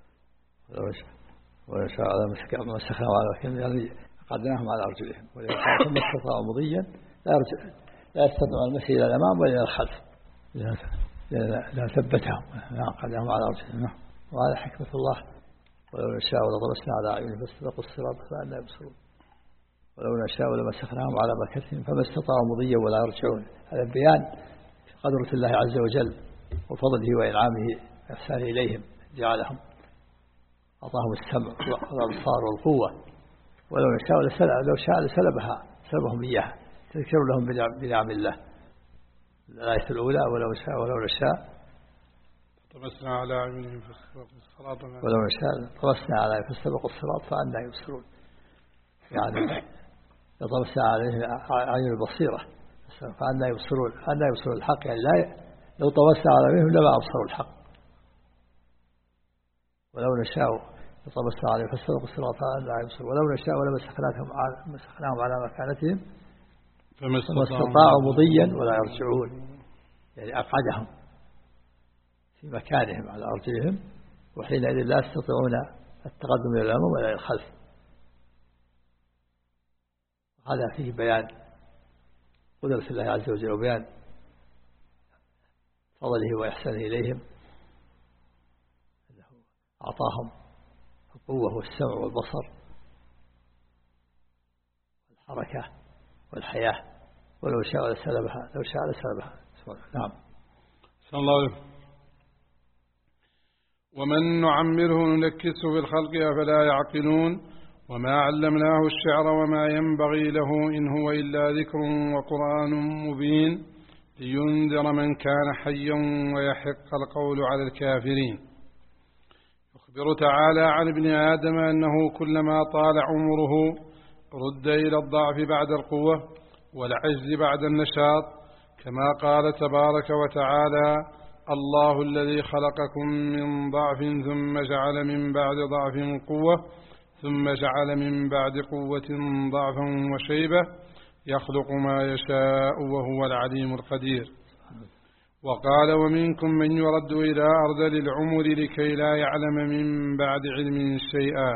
ولو شاء الله مسخناهم على مكانتهم يعني قدناهم على أرجلهم. ولهذا قال فما استطاعوا مضيا لا يرجع لا يستطيعون المشي إلى الأمام ولا إلى الخلف لا ثبتهم قدناهم على أرجلهم. وهذا حكمة الله. ولو نشاء لطمسنا على أعينهم فاستبقوا الصراط فأنى يبصرون. ولو نشاء لمسخناهم على مكانتهم فما استطاعوا مضيا ولا يرجعون. هذا بيان قدرة الله عز وجل وفضله وإنعامه وإحسانه إليهم، جعلهم أعطاهم السمع والأبصار والقوة. ولو نشاء لسلب لو شاء لسلبها سلبهم إياها تذكر لهم بنعم الله. الآية الأولى ولو شاء ولو نشاء طمسنا على أعينهم فاستبقوا الصراط ولو نشاء طمسنا على أعينهم فاستبقوا الصراط فأنى يبصرون. يعني طمسنا عليهم أعين البصيرة فأنى يبصرون فأنى يبصرون الحق. يعني لا لو طمسنا على أعينهم لما أبصروا الحق. ولو نشاء طمسنا عليهم فاستبقوا الصراط فأنى يبصرون. ولو نشاء لمسخناهم على مسخناهم على مكانتهم فما استطاعوا مضيا ولا يرجعون. يعني أقعدهم في مكانهم على أرجلهم وحينئذ لا يستطيعون التقدم إلى الأمام ولا إلى الخلف. هذا فيه بيان قدرة الله عز وجل وبيان فضله وإحسانه إليهم، أنه أعطاهم القوة والسمع والبصر والحركة والحياة. ولو شاء لسلبها لو شاء لسلبها. نعم. صلى الله عليه وسلم. ومن نعمره ننكسه في الخلق أفلا يعقلون. وما علمناه الشعر وما ينبغي له إن هو إلا ذكر وقرآن مبين لينذر من كان حيا ويحق القول على الكافرين. يخبر تعالى عن ابن آدم أنه كلما طال عمره رد إلى الضعف بعد القوة والعجز بعد النشاط، كما قال تبارك وتعالى الله الذي خلقكم من ضعف ثم جعل من بعد ضعف قوة ثم جعل من بعد قوة ضعفا وشيبة يخلق ما يشاء وهو العليم القدير. وقال ومنكم من يرد إلى أرذل العمر لكي لا يعلم من بعد علم شيئا.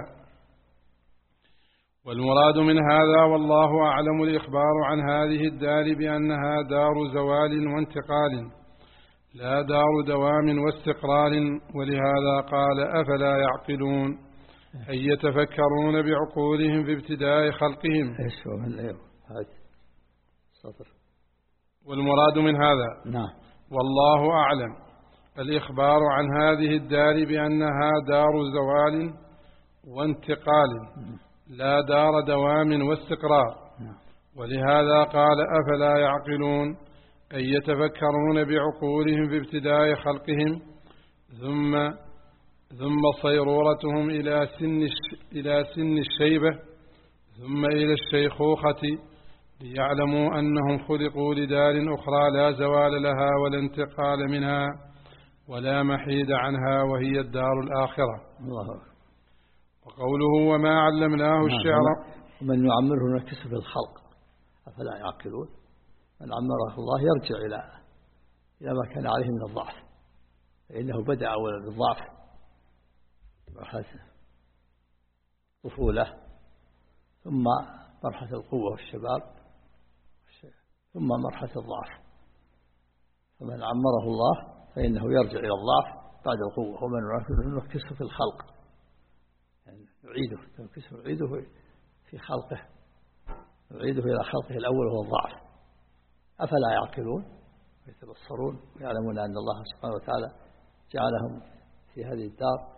والمراد من هذا والله أعلم الإخبار عن هذه الدار بأنها دار زوال وانتقال لا دار دوام واستقرار. ولهذا قال أفلا يعقلون أن يتفكرون بعقولهم في ابتداء خلقهم. والمراد من هذا نعم والله أعلم الإخبار عن هذه الدار بأنها دار زوال وانتقال لا دار دوام واستقرار. ولهذا قال أفلا يعقلون أن يتفكرون بعقولهم في ابتداء خلقهم ثم ثم صيرورتهم إلى سن إلى سن الشيبة ثم إلى الشيخوخة ليعلموا أنهم خلقوا لدار أخرى لا زوال لها ولا انتقال منها ولا محيد عنها وهي الدار الآخرة. الله أكبر. وقوله وما علمناه الشعر ومن يعمره نكسه في الخلق أفلا يعقلون. من عمره الله يرجع إلى إلى ما كان عليه من الضعف، فإنه بدأ أولا بالضعف مرحلة الطفولة، ثم مرحلة القوة والشباب، ثم مرحلة الضعف. فمن عمره الله فإنه يرجع إلى الضعف بعد القوة. ومن نكسه في الخلق يعني نعيده نكسه نعيده في خلقه، نعيده إلى خلقه الأول وهو الضعف. أفلا يعقلون ويتبصرون ويعلمون أن الله سبحانه وتعالى جعلهم في هذه الدار،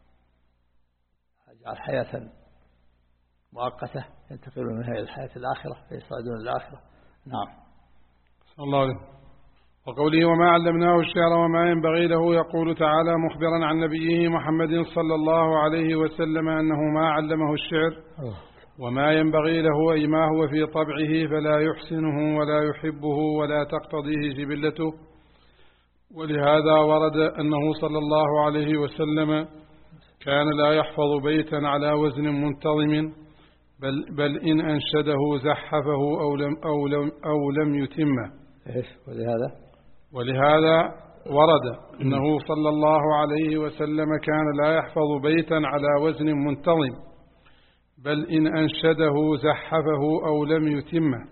جعل حياة مؤقتة ينتقلون منها إلى الحياة الآخرة فيصعدون الآخرة. نعم. صلى الله عليه. وقوله وما علمناه الشعر وما ينبغي له، يقول تعالى مخبرا عن نبيه محمد صلى الله عليه وسلم أنه ما علمه الشعر وما ينبغي له، أي ما هو في طبعه فلا يحسنه ولا يحبه ولا تقتضيه جبلته. ولهذا ورد أنه صلى الله عليه وسلم كان لا يحفظ بيتا على وزن منتظم، بل, بل إن أنشده زحفه أو لم, أو لم, أو لم يتمه. ولهذا ولهذا ورد أنه صلى الله عليه وسلم كان لا يحفظ بيتا على وزن منتظم، بل إن أنشده زحفه أو لم يتمه.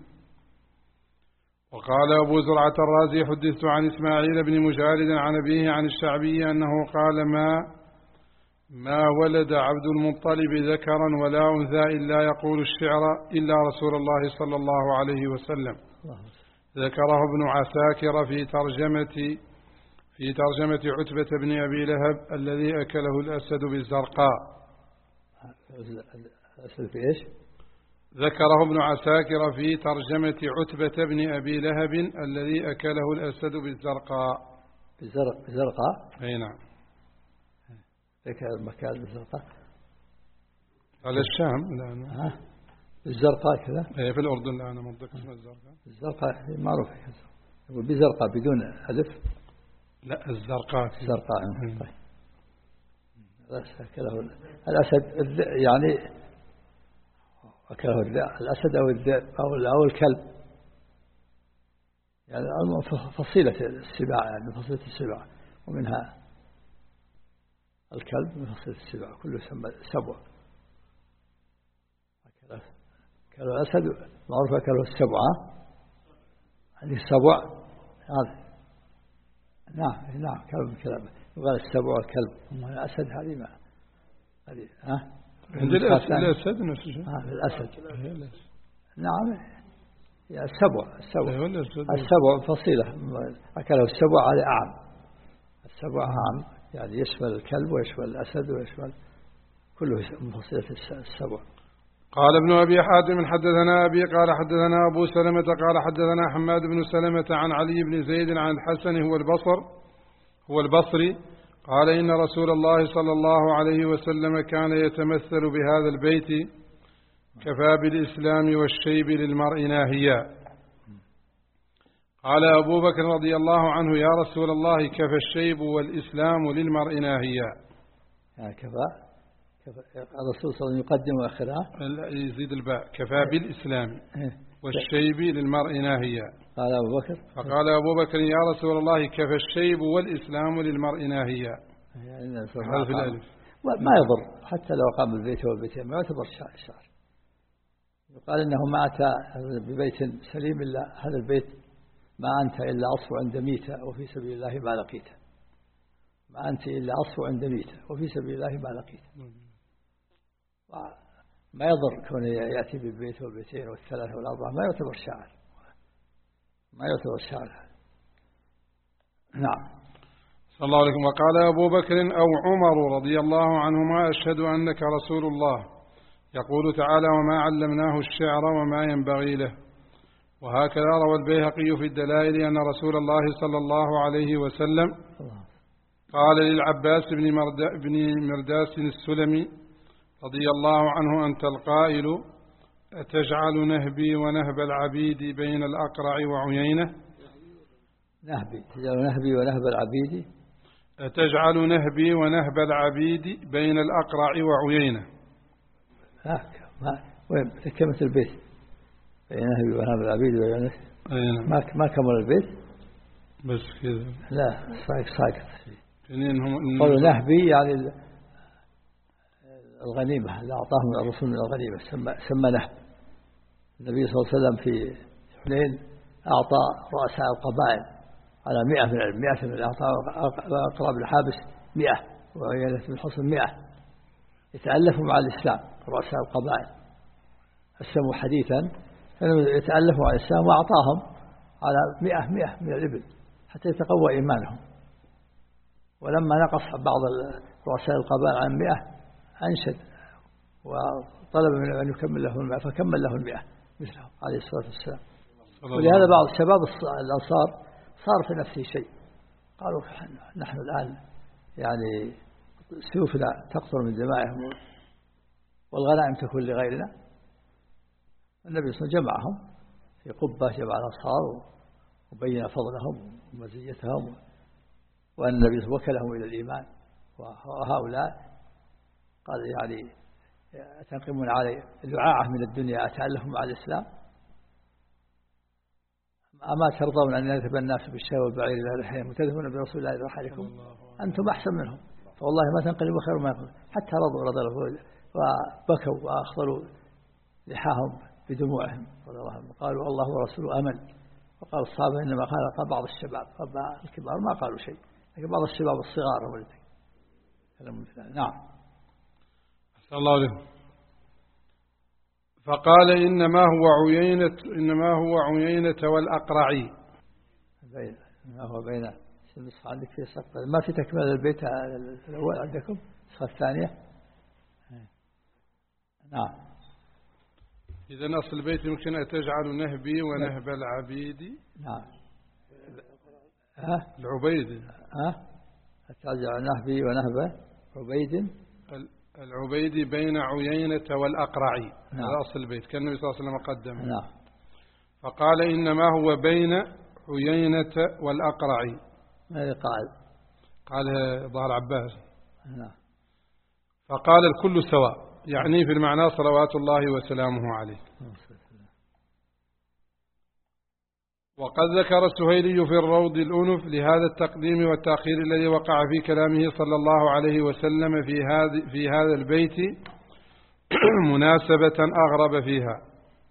وقال أبو زرعة الرازي حدثت عن إسماعيل بن مجالد عن أبيه عن الشعبي أنه قال ما ما ولد عبد المطلب ذكرا ولا أنثى إلا يقول الشعر إلا رسول الله صلى الله عليه وسلم. ذكره ابن عساكر في ترجمة في ترجمة عتبة بن أبي لهب الذي أكله الأسد بالزرقاء. الأسد في إيش؟ ذكره ابن عساكر في ترجمة عتبة بن أبي لهب الذي أكله الأسد بالزرقاء. بالزرق بالزرقاء؟ أي نعم. ذكر المكان بالزرقاء على الشام الآن. ها بالزرقاء كذا؟ إيه في الأردن الآن منطقة اسمها الزرقاء. الزرقاء معروفة يقول بزرقاء بدون ألف. لا الزرقاء. الزرقاء. طيب. أكله الأسد يعني أكله الأسد أو الذئب أو أو الكلب، يعني فصيلة السباع، يعني فصيلة السباع، ومنها الكلب من فصيلة السباع كله يسمى سبع. أكله الأسد معروف أكله السبعة، هذه السبع هذا. نعم نعم كلب كلب يقال السبع والكلب. أما الأسد هذه ما هذه ها عند الأسد نفس الشيء. ها الأسد. نعم يا السبع السبع السبع فصيلة أكله السبع على أعم. السبع عام يعني يشمل الكلب ويشمل الأسد ويشمل كله من فصيلة السبع. قال ابن أبي حاتم حدثنا أبي قال حدثنا أبو سلمة قال حدثنا حماد بن سلمة عن علي بن زيد عن الحسن هو البصر هو البصري قال إن رسول الله صلى الله عليه وسلم كان يتمثل بهذا البيت كفى بالإسلام والشيب للمرء ناهيا. قال أبو بكر رضي الله عنه يا رسول الله كفى الشيب والإسلام للمرء ناهيا. كفى الرسول صلى الله عليه وسلم يقدم وآخرها يزيد الباء كفى بالإسلام والشيب للمرء ناهيا. قال أبو بكر فقال أبو بكر يا رسول الله كفى الشيب والإسلام للمرء ناهيا. يعني حذف الألف ما يضر حتى لو قام بالبيت والبيتين ما يعتبر شعر. يقال إنه ما أتى ببيت سليم إلا هذا البيت ما أنت إلا أصف عند ميتة وفي سبيل الله ما لقيته. ما أنت إلا أصف عند ميتة وفي سبيل الله ما لقيته. ما يضر كونه يأتي بالبيت والبيتين والثلاثة والأربعة ما يعتبر شعر ما يعتبر شعر. نعم. صلى الله عليه وسلم. وقال أبو بكر أو عمر رضي الله عنهما أشهد أنك رسول الله. يقول تعالى وما علمناه الشعر وما ينبغي له. وهكذا روى البيهقي في الدلائل أن رسول الله صلى الله عليه وسلم قال للعباس بن, مرد بن مرداس السلمي رضي الله عنه أنت القائل أتجعل نهبي ونهب العبيد بين الأقرع وعيينة. نهبي تجعل نهبي ونهب العبيد أتجعل نهبي ونهب العبيد بين الأقرع وعيينة. هاك ما وين كلمة البيت بين نهبي ونهب العبيد وعيينة ما ما كمل البيت بس كذا. لا ساكت ساكت. قالوا نهبي يعني الغنيمة اللي أعطاهم الرسول من الغنيمة سمى سمى نهب. النبي صلى الله عليه وسلم في حنين أعطى رؤساء القبائل على مئة من العلم، مئة من أعطى أقرب الحابس مئة وعيينة بن حصن مئة يتألفوا مع الإسلام. رؤساء القبائل أسلموا حديثا يتألفوا مع الإسلام وأعطاهم على مئة مئة من الإبل حتى يتقوى إيمانهم. ولما نقص بعض رؤساء القبائل عن مئة أنشد وطلب منه أن يكمل له المئة فكمل له المئة مثله عليه الصلاة والسلام. ولهذا بعض الشباب الأنصار صار في نفسه شيء، قالوا نحن الآن يعني سيوفنا تقطر من دمائهم والغنائم تكون لغيرنا. النبي صلى الله عليه وسلم جمعهم في قبة، جمع الأنصار وبين فضلهم ومزيتهم وأن النبي وكلهم إلى الإيمان. وهؤلاء قال يعني تنقمون علي الدعاء من الدنيا أتألفوا مع الإسلام؟ أما ترضون أن يذهب الناس بالشاة والبعير إلى رحلهم وتذهبون برسول الله إلى رحلكم؟ أنتم أحسن منهم فوالله ما تنقلبوا خير ما يقول. حتى رضوا رضي الله وبكوا وأخضروا لحاهم بدموعهم رضي الله عنهم وقالوا الله ورسوله أمن. وقال الصحابة إنما قال بعض الشباب، الكبار ما قالوا شيء لكن بعض الشباب الصغار هم اللي نعم. أحسن الله عليكم. فقال إنما هو عيينة إنما هو عيينة والأقرعي. بين ما هو بين النسخة عندك في سقف ما في تكمل البيت الأول عندكم النسخة الثانية. نعم. إذا أصل البيت يمكن أن تجعل نهبي ونهب العبيد. نعم. ها العبيد. ها تجعل نهبي ونهب عبيد. العبيد بين عيينة والأقرعي. نعم. هذا أصل البيت كان النبي صلى الله عليه وسلم قدمه. نعم. فقال إنما هو بين عيينة والأقرعي. ماذا قال؟ قال ظهر عباس. نعم. فقال الكل سواء يعني في المعنى صلوات الله وسلامه عليه. وقد ذكر السهيلي في الروض الأنف لهذا التقديم والتأخير الذي وقع في كلامه صلى الله عليه وسلم في هذا في هذا البيت مناسبة أغرب فيها.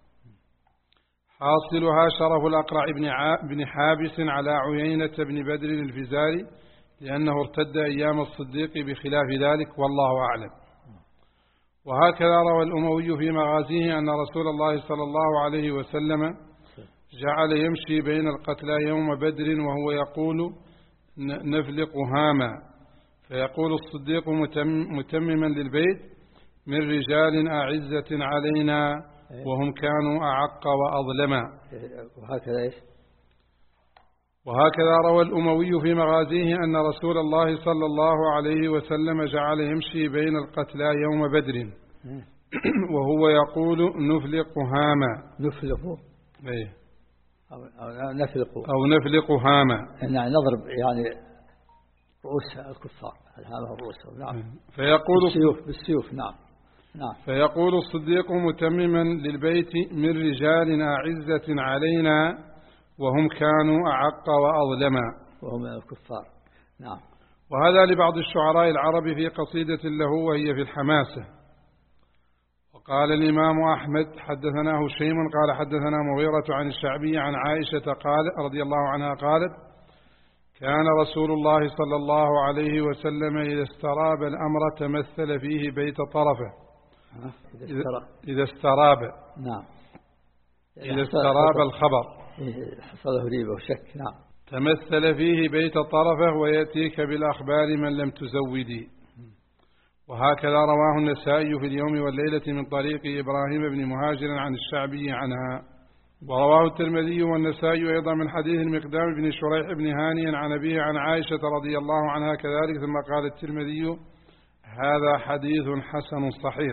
حاصلها شرف الأقرع بن حابس على عيينة بن بدر الفزاري لأنه ارتد أيام الصديق بخلاف ذلك والله أعلم. وهكذا روى الأموي في مغازيه أن رسول الله صلى الله عليه وسلم جعل يمشي بين القتلى يوم بدر وهو يقول نفلق هاما، فيقول الصديق متمما للبيت من رجال أعزة علينا وهم كانوا أعق وأظلما. وهكذا إيش؟ وهكذا روى الأموي في مغازيه أن رسول الله صلى الله عليه وسلم جعل يمشي بين القتلى يوم بدر وهو يقول نفلق هاما. نفلق أيه أو نفلق أو نفلق هاما يعني نضرب يعني رؤوس الكفار الهامة الرؤوس. نعم. فيقول بالسيوف بالسيوف. نعم. نعم. فيقول الصديق متمما للبيت من رجال أعزة علينا وهم كانوا أعق وأظلما وهم الكفار. نعم. وهذا لبعض الشعراء العرب في قصيدة له وهي في الحماسة. وقال الإمام أحمد حدثنا هشيم قال حدثنا مغيرة عن الشعبي عن عائشة قال رضي الله عنها قالت كان رسول الله صلى الله عليه وسلم إذا استراب الأمر تمثل فيه بيت طرفه. إذا استراب. نعم. إذا استراب الخبر حصله ريبة وشك. نعم. تمثل فيه بيت طرفه ويأتيك بالأخبار من لم تزودي. وهكذا رواه النسائي في اليوم والليلة من طريق إبراهيم بن مهاجر عن الشعبي عنها. ورواه الترمذي والنسائي أيضا من حديث المقدام بن شريح بن هاني عن أبيه عن عائشة رضي الله عنها كذلك. ثم قال الترمذي هذا حديث حسن صحيح.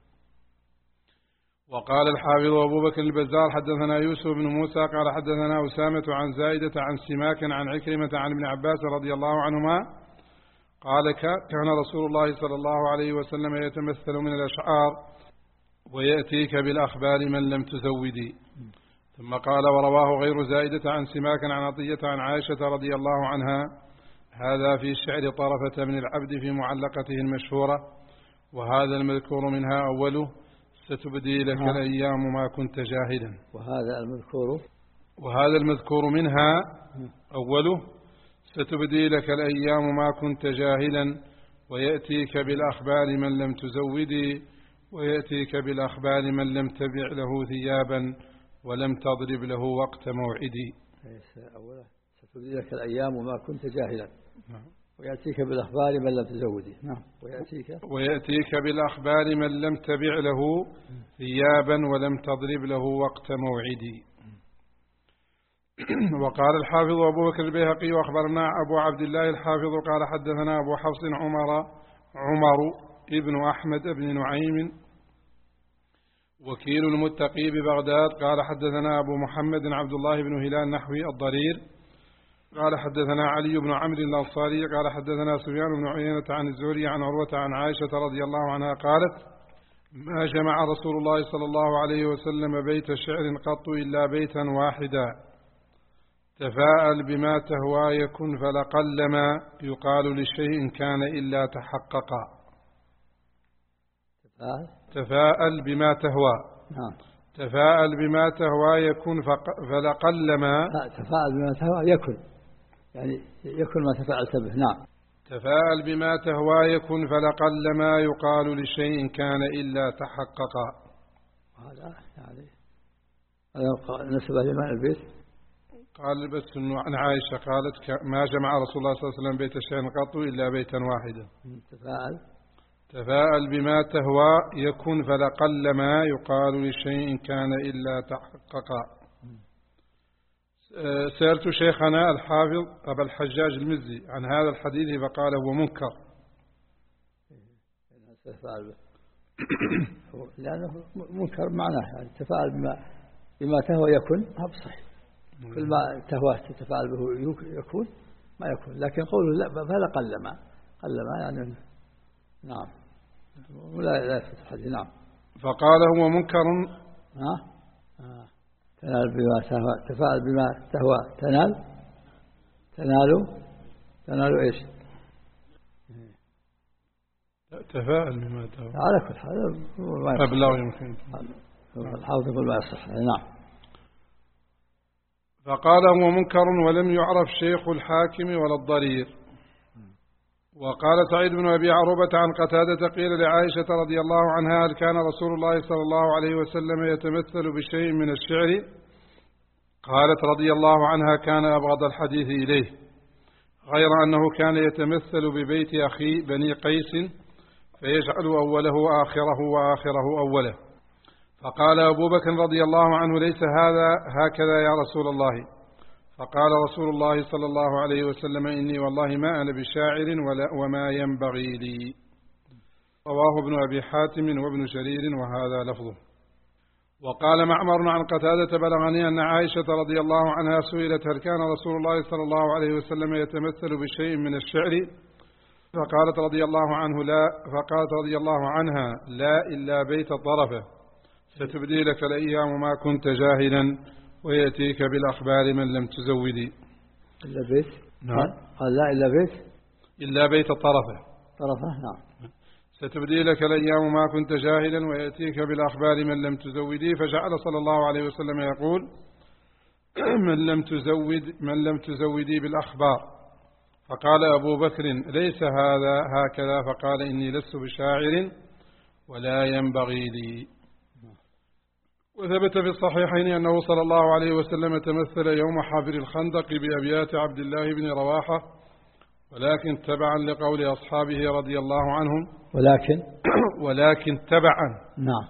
وقال الحافظ أبو بكر البزار حدثنا يوسف بن موسى قال حدثنا أسامة عن زائدة عن سماك عن عكرمة عن ابن عباس رضي الله عنهما قال كان رسول الله صلى الله عليه وسلم يتمثل من الأشعار ويأتيك بالأخبار من لم تزودي. ثم قال ورواه غير زائدة عن سماك عن عطية عن عائشة رضي الله عنها هذا في الشعر طرفة من العبد في معلقته المشهورة وهذا المذكور منها أوله ستبدي لك الأيام ما كنت جاهلا. وهذا المذكور وهذا المذكور منها أوله ستبدي لك الأيام ما كنت جاهلا ويأتيك بالأخبار من لم تزودي ويأتيك بالأخبار من لم تبع له ثيابا ولم تضرب له وقت موعدي. أوله ستبدي لك الأيام ما كنت جاهلا ويأتيك بالأخبار من لم تزودي. نعم. ويأتيك ويأتيك بالأخبار من لم تبع له ثيابا ولم تضرب له وقت موعدي. وقال الحافظ أبو بكر البيهقي وأخبرنا أبو عبد الله الحافظ قال حدثنا أبو حفص عمر عمر ابن أحمد بن نعيم وكيل المتقي ببغداد قال حدثنا أبو محمد عبد الله بن هلال نحوي الضرير قال حدثنا علي بن عمرو الأنصاري قال حدثنا سفيان بن عيينة عن الزهري عن عروة عن عائشة رضي الله عنها قالت ما جمع رسول الله صلى الله عليه وسلم بيت شعر قط إلا بيتا واحدا تفاءل بما تهوى يكن فلقلما يقال لشيء كان إلا تحققا. تفاءل بما تهوى نعم. تفاءل بما تهوى يكن فلقلما تفاءل بما تهوى يكن يعني يكن ما تفاءلت به. نعم. تفاءل بما تهوى يكن فلقلما يقال لشيء كان إلا تحققا. هذا يعني هذا نسبة لمن البيت. قال بس إنه عن عائشة قالت ما جمع رسول الله صلى الله عليه وسلم بيت شعر قط إلا بيتا واحدا. تفاءل تفاءل بما تهوى يكن فلقلما يقال لشيء كان إلا تحققا. سألت شيخنا الحافظ أبا الحجاج المزي عن هذا الحديث فقال هو منكر. لأنه منكر معناه يعني تفاءل بما بما تهوى يكن هذا صحيح. كل ما تهوى تتفاءل به يكون ما يكون لكن قوله لا فلقلما قلما يعني نعم ولا لا يفتح الحديث. نعم. فقال هو منكر. ها آه. تنال بما تهوى تفاءل بما تهوى تنال تنال تنال ايش تفاءل بما تهوى على كل حال أبلغ يمكن الحافظ يقول ما يصح. نعم. فقال هو منكر ولم يعرف شيخ الحاكم ولا الضرير. وقال سعيد بن أبي عروبة عن قتادة قيل لعائشة رضي الله عنها هل كان رسول الله صلى الله عليه وسلم يتمثل بشيء من الشعر؟ قالت رضي الله عنها كان أبغض الحديث إليه غير أنه كان يتمثل ببيت أخي بني قيس فيجعل أوله آخره وآخره أوله. فقال أبو بكر رضي الله عنه ليس هذا هكذا يا رسول الله. فقال رسول الله صلى الله عليه وسلم إني والله ما أنا بشاعر ولا وما ينبغي لي. رواه ابن أبي حاتم وابن جرير وهذا لفظه. وقال معمر عن قتادة بلغني أن عائشة رضي الله عنها سئلت هل كان رسول الله صلى الله عليه وسلم يتمثل بشيء من الشعر؟ فقالت رضي الله عنه لا فقالت رضي الله عنها لا إلا بيت طرفه ستبدي لك الأيام ما كنت جاهلا ويأتيك بالأخبار من لم تزودي. إلا بيت. نعم. قال لا إلا بيت إلا بيت طرفه طرفه. نعم. ستبدي لك الأيام ما كنت جاهلا ويأتيك بالأخبار من لم تزودي. فجعل صلى الله عليه وسلم يقول من لم تزود من لم تزودي بالأخبار. فقال أبو بكر ليس هذا هكذا. فقال إني لست بشاعر ولا ينبغي لي. وثبت في الصحيحين أنه صلى الله عليه وسلم تمثل يوم حفر الخندق بأبيات عبد الله بن رواحة ولكن تبعا لقول أصحابه رضي الله عنهم ولكن ولكن تبعا. نعم.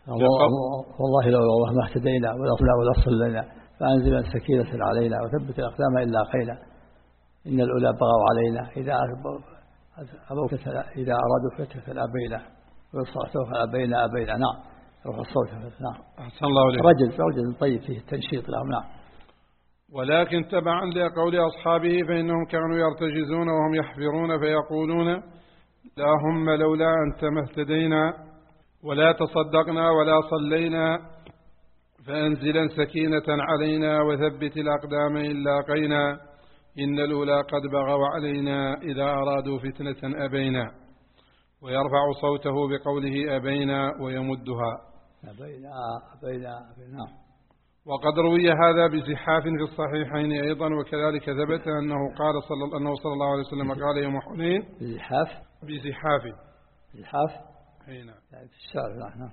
والله لو والله ما اهتدينا والأصل والأصل لنا فأنزل السكينة علينا وثبت الأقدام إلا قيلا إن الأولى بغوا علينا إذا أبوا إذا أرادوا فتح فالأبينا وسوف أبينا أبينا. نعم. روح الصوت. نعم. أحسن الله عليك. رجل رجل طيب فيه التنشيط لهم. نعم. ولكن تبعا لقول أصحابه فإنهم كانوا يرتجزون وهم يحفرون فيقولون اللهم لولا أنت ما اهتدينا ولا تصدقنا ولا صلينا فأنزلا سكينة علينا وثبت الأقدام إن لاقينا إن الأولى قد بغوا علينا إذا أرادوا فتنة أبينا، ويرفع صوته بقوله أبينا ويمدها أبينا أبينا أبينا. وقد روي هذا بزحاف في الصحيحين أيضا، وكذلك ثبت أنه قال صلى أنه صلى الله عليه وسلم قال يوم حنين بزحاف بزحاف زحاف هنا يعني في الشارع. نعم.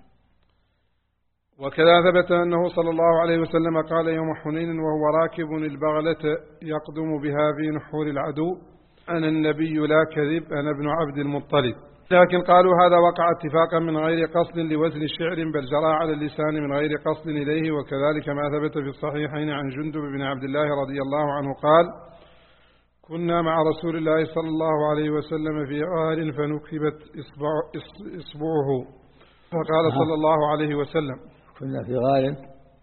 وكذا ثبت أنه صلى الله عليه وسلم قال يوم حنين وهو راكب البغلة يقدم بها في نحور العدو أنا النبي لا كذب أنا ابن عبد المطلب. لكن قالوا هذا وقع اتفاقا من غير قصد لوزن الشعر بل جرى على اللسان من غير قصد إليه، وكذلك ما ثبت في الصحيحين عن جندب بن عبد الله رضي الله عنه قال كنا مع رسول الله صلى الله عليه وسلم في غار فنكبت إصبع إصبعه فقال صلى الله عليه وسلم كنا في غار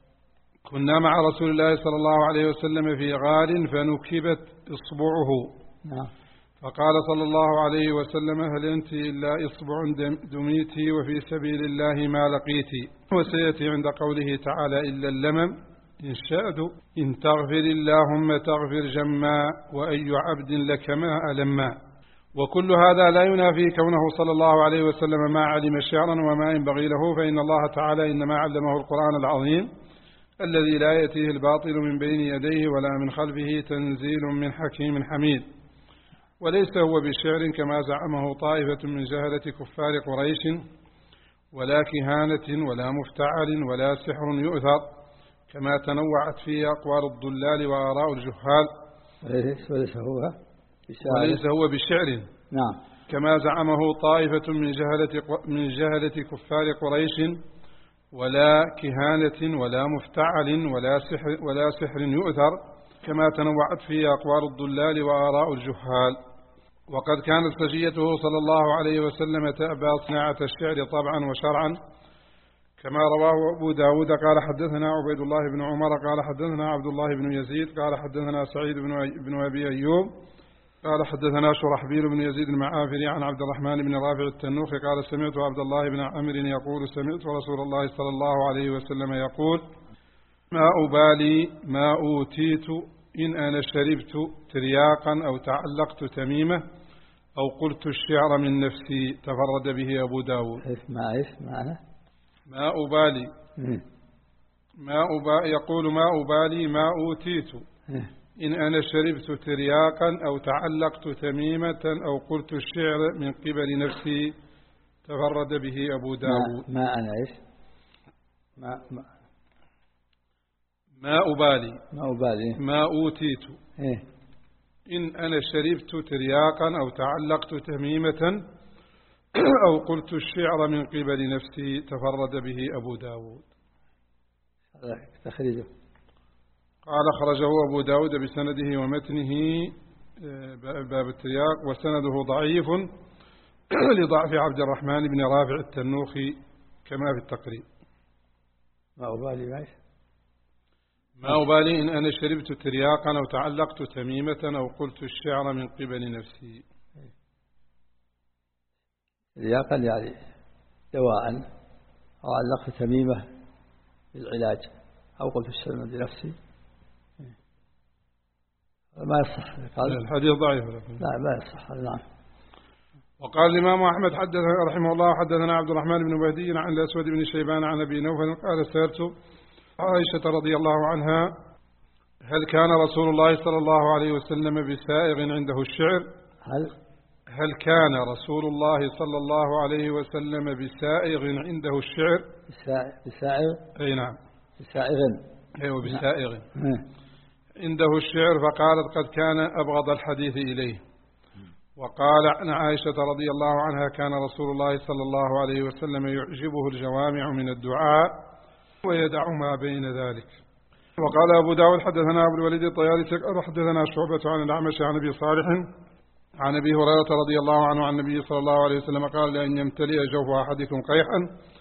كنا مع رسول الله صلى الله عليه وسلم في غار فنكبت إصبعه نعم. فقال صلى الله عليه وسلم هل أنت إلا إصبع دميتي وفي سبيل الله ما لقيتي. وسيأتي عند قوله تعالى إلا اللمم إن شأت إن تغفر اللهم تغفر جما وأي عبد لك ما ألما. وكل هذا لا ينافي كونه صلى الله عليه وسلم ما علم شعرا وما ينبغي له، فإن الله تعالى إنما علمه القرآن العظيم الذي لا يأتيه الباطل من بين يديه ولا من خلفه تنزيل من حكيم حميد، وليس هو بشعر كما زعمه طائفة من جهلة كفار قريش ولا كهانة ولا مفتعل ولا سحر يؤثر كما تنوعت فيه أقوال الضلال وآراء الجهال، وليس هو وليس هو بشعر نعم كما زعمه طائفة من جهلة من جهلة كفار قريش ولا كهانة ولا مفتعل ولا سحر ولا سحر يؤثر كما تنوعت فيه أقوال الضلال وآراء الجهال. وقد كانت سجيته صلى الله عليه وسلم تأبى صناعة الشعر طبعا وشرعا، كما رواه أبو داود قال حدثنا عبيد الله بن عمر قال حدثنا عبد الله بن يزيد قال حدثنا سعيد بن أبي أيوب قال حدثنا شرحبيل بن يزيد المعافري عن عبد الرحمن بن رافع التنوخي قال سمعت عبد الله بن عمرو يقول سمعت رسول الله صلى الله عليه وسلم يقول ما أبالي ما أوتيت إن أنا شربت ترياقا أو تعلقت تميمة أو قلت الشعر من نفسي. تفرد به أبو داود. ما عيش معنا ما أبالي ما أبا يقول ما أبالي ما أوتيت إن أنا شربت ترياقا أو تعلقت تميمة أو قلت الشعر من قبل نفسي. تفرد به أبو داود. ما, ما أنا إيش ما, ما ما أبالي ما أبالي ما أوتيت إيه؟ إن أنا شربت ترياقا أو تعلقت تميمة أو قلت الشعر من قبل نفسي. تفرد به أبو داود. تخريجه قال خرجه أبو داود بسنده ومتنه باب الترياق وسنده ضعيف لضعف عبد الرحمن بن رافع التنوخي كما في التقريب. ما أبالي ماشي ما أبالي إن أنا شربت ترياقا أو تعلقت تميمة أو قلت الشعر من قبل نفسي. ترياقا يعني دواء أو علقت تميمة للعلاج أو قلت الشعر من نفسي ما يصح. الحديث ضعيف. لا ما يصح. نعم. وقال الإمام أحمد حدث رحمه الله حدثنا عبد الرحمن بن مهدي عن الأسود بن شيبان عن أبي نوفل قال سألت عائشة رضي الله عنها هل كان رسول الله صلى الله عليه وسلم بسائغ عنده الشعر؟ هل هل كان رسول الله صلى الله عليه وسلم بسائغ عنده الشعر؟ بسائغ أي نعم بسائغ أيوة بسائغ نعم. عنده الشعر فقالت قد كان أبغض الحديث إليه. وقال عن عائشة رضي الله عنها كان رسول الله صلى الله عليه وسلم يعجبه الجوامع من الدعاء ويدع ما بين ذلك. وقال أبو داود حدثنا أبو الوليد الطيالسي حدثنا شعبة عن الأعمش عن أبي صالح عن أبي هريرة رضي الله عنه عن النبي صلى الله عليه وسلم قال لأن يمتلئ جوف أحدكم قيحا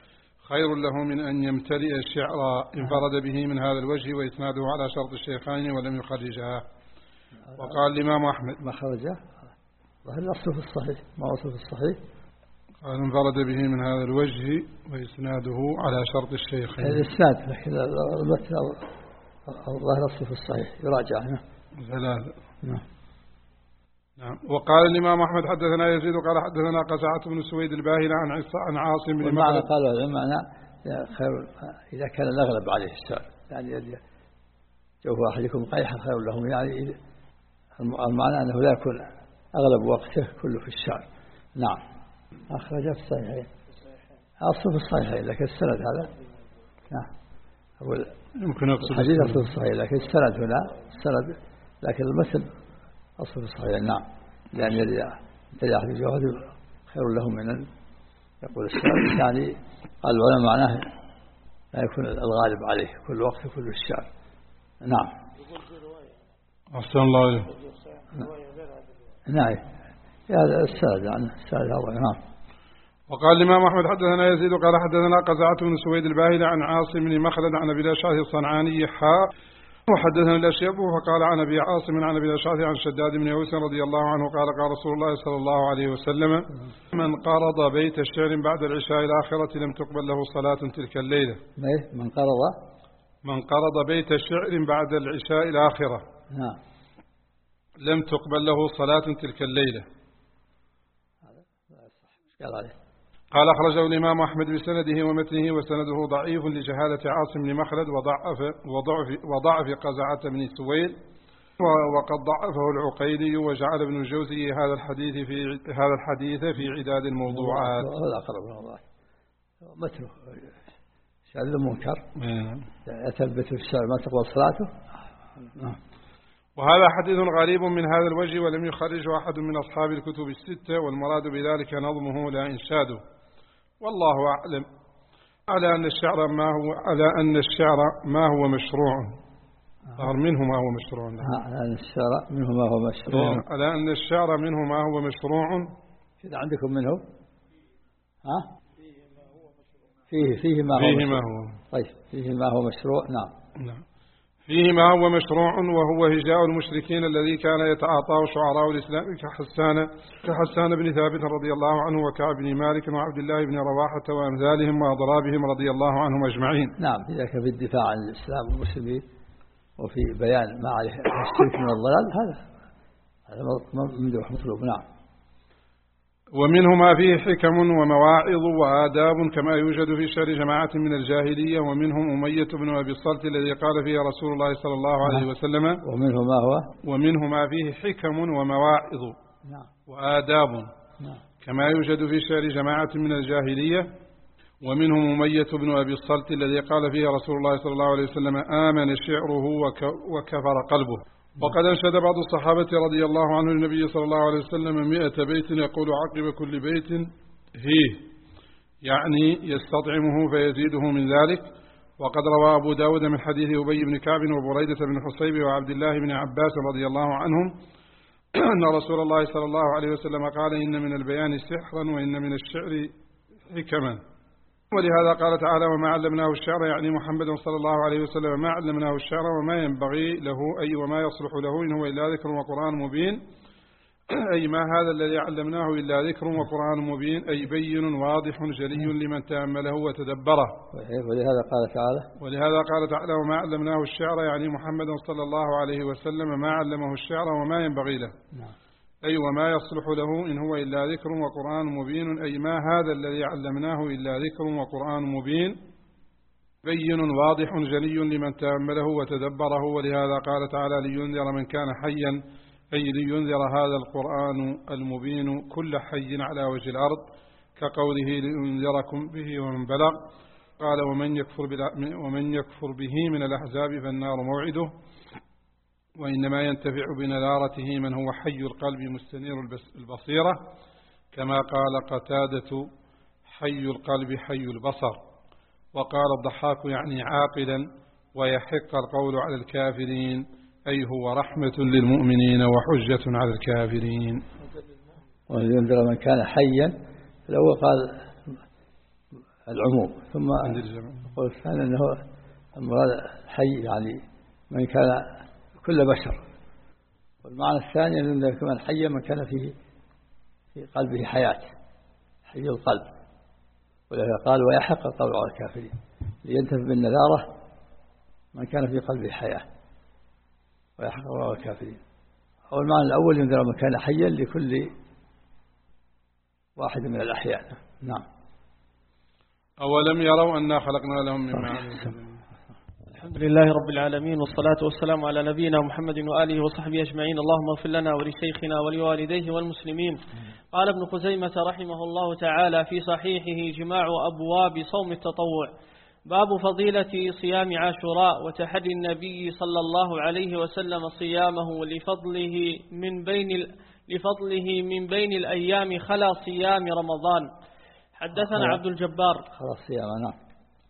خير له من أن يمتلئ شعرا انفرد به من هذا الوجه وإسناده على شرط الشيخين ولم يخرجها. وقال الإمام أحمد ما خرجه ظهر الأصل في الصحيح ما وصل في الصحيح قال انفرد به من هذا الوجه وإسناده على شرط الشيخين. الإسناد لكن المتن ظهر الأصل في الصحيح يراجع هنا ثلاثة. نعم. نعم. وقال الإمام أحمد حدثنا يزيد قال حدثنا قزعة بن سويد الباهلي عن عن عاصم بن مخلد. قالوا المعنى خير إذا كان الأغلب عليه السؤال يعني جوف أحدكم قيحا خير لهم يعني المعنى أنه لا يكون أغلب وقته كله في الشعر. نعم. أخرج في الصحيحين أصل في الصحيحين لكن السند هذا نعم أقول يمكن أقصد الحديث أصل في الصحيحين لكن السند هنا السند لكن المثل أصل في الصحيحين. نعم. لأن يلي أحد الجواد خير لهم من أن يقول الشعر يعني قال العلماء معناه لا يكون الغالب عليه كل وقت كل الشعر. نعم. أحسن الله عليه. نعم هذا السند عن السند هذا. نعم. وقال الإمام أحمد حدثنا يزيد قال حدثنا قزعة بن سويد الباهلي عن عاصم بن مخلد عن أبي الأشعث الصنعاني حاء وحدثنا الأشيب فقال عن أبي عاصم عن أبي الأشعث عن شداد بن أوس رضي الله عنه قال قال رسول الله صلى الله عليه وسلم من قرض بيت الشعر بعد العشاء الآخرة لم تقبل له صلاة تلك الليلة. من قرض من قرض بيت الشعر بعد العشاء الآخرة نعم لم تقبل له صلاة تلك الليلة. قال عليه قال أخرجه الإمام أحمد بسنده ومتنه وسنده ضعيف لجهالة عاصم بن مخلد وضعف, وضعف, وضعف قزعة بن سويد وقد ضعفه العقيلي وجعل ابن الجوزي هذا الحديث في هذا الحديث في عداد الموضوعات. هذا أقرب الموضوعات متنه شعر المنكر يتلبت في الشعر ما تقبل صلاته. وهذا حديث غريب من هذا الوجه ولم يخرجه أحد من أصحاب الكتب الستة والمراد بذلك نظمه لا إنشاده. والله أعلم على أن الشعر ما هو على أن الشعر ما هو مشروع ظهر منه ما هو مشروع على أن الشعر منه ما هو مشروع على أن الشعر منه ما هو مشروع. إذا عندكم منه ها فيه فيه ما هو فيه ما هو طيب فيه ما هو مشروع. نعم نعم فيه ما هو مشروع وهو هجاء المشركين الذي كان يتعاطاه شعراء الإسلام كحسان كحسان بن ثابت رضي الله عنه وكعب بن مالك وعبد الله بن رواحة وأمثالهم وأضرابهم رضي الله عنهم أجمعين. نعم ذلك في الدفاع عن الإسلام والمسلمين وفي بيان ما عليه الشرك من الضلال هذا هذا ممدوح مطلوب. نعم. ومنه ما فيه حكم ومواعظ وآداب كما يوجد في شعر جماعة من الجاهلية ومنهم أمية بن أبي الصلت الذي قال فيه رسول الله صلى الله عليه وسلم ومنه ما هو ومنه ما فيه حكم ومواعظ وآداب كما يوجد في شعر جماعة من الجاهلية ومنهم أمية بن أبي الصلت الذي قال فيه رسول الله صلى الله عليه وسلم آمن شعره وكفر قلبه. وقد أنشد بعض الصحابة رضي الله عنه النبي صلى الله عليه وسلم مئة بيت يقول عقب كل بيت فيه يعني يستطعمه فيزيده من ذلك. وقد روى أبو داود من حديث أبي بن كعب وبريدة بن حصيب وعبد الله بن عباس رضي الله عنهم أن رسول الله صلى الله عليه وسلم قال إن من البيان سحرا وإن من الشعر حكما. ولهذا قال تعالى وما علمناه الشعر يعني محمد صلى الله عليه وسلم ما علمناه الشعر وما ينبغي له أي وما يصلح له إن هو إلا ذكر وقرآن مبين أي ما هذا الذي علمناه إلا ذكر وقرآن مبين أي بين واضح جلي لمن تأمله وتدبره. ولهذا قال تعالى ولهذا قال تعالى وما علمناه الشعر يعني محمد صلى الله عليه وسلم ما علمه الشعر وما ينبغي له أي وما يصلح له إن هو إلا ذكر وقرآن مبين أي ما هذا الذي علمناه إلا ذكر وقرآن مبين بين واضح جلي لمن تأمله وتدبره. ولهذا قال تعالى لينذر من كان حيا أي لينذر هذا القرآن المبين كل حي على وجه الأرض كقوله لينذركم به ومن بلغ. قال ومن يكفر, ومن يكفر به من الأحزاب فالنار موعده وإنما ينتفع بنذارته من هو حي القلب مستنير البصيرة كما قال قتادة حي القلب حي البصر. وقال الضحاك يعني عاقلا ويحق القول على الكافرين أي هو رحمة للمؤمنين وحجة على الكافرين. وينذر من كان حيا الأول قال العموم. ثم القول الثاني أنه المراد حي يعني من كان كل بشر. والمعنى الثاني أنه يكون حيا من كان فيه في قلبه حياة، حي القلب. ولذا قال ويحق القول على الكافرين لينتفع بالنذارة من كان في قلبه حياة ويحق القول على الكافرين. أو المعنى الأول ينذر من كان حيا لكل واحد من الأحياء. نعم. أولم يروا أنا خلقنا لهم مما الحمد لله رب العالمين، والصلاة والسلام على نبينا محمد وآله وصحبه أجمعين. اللهم اغفر لنا ولشيخنا ولوالديه والمسلمين. قال ابن خزيمة رحمه الله تعالى في صحيحه جماع أبواب صوم التطوع: باب فضيلة صيام عاشوراء وتحدي النبي صلى الله عليه وسلم صيامه لفضله من بين لفضله من بين الأيام خلا صيام رمضان. حدثنا عبد الجبار خلا صيام نعم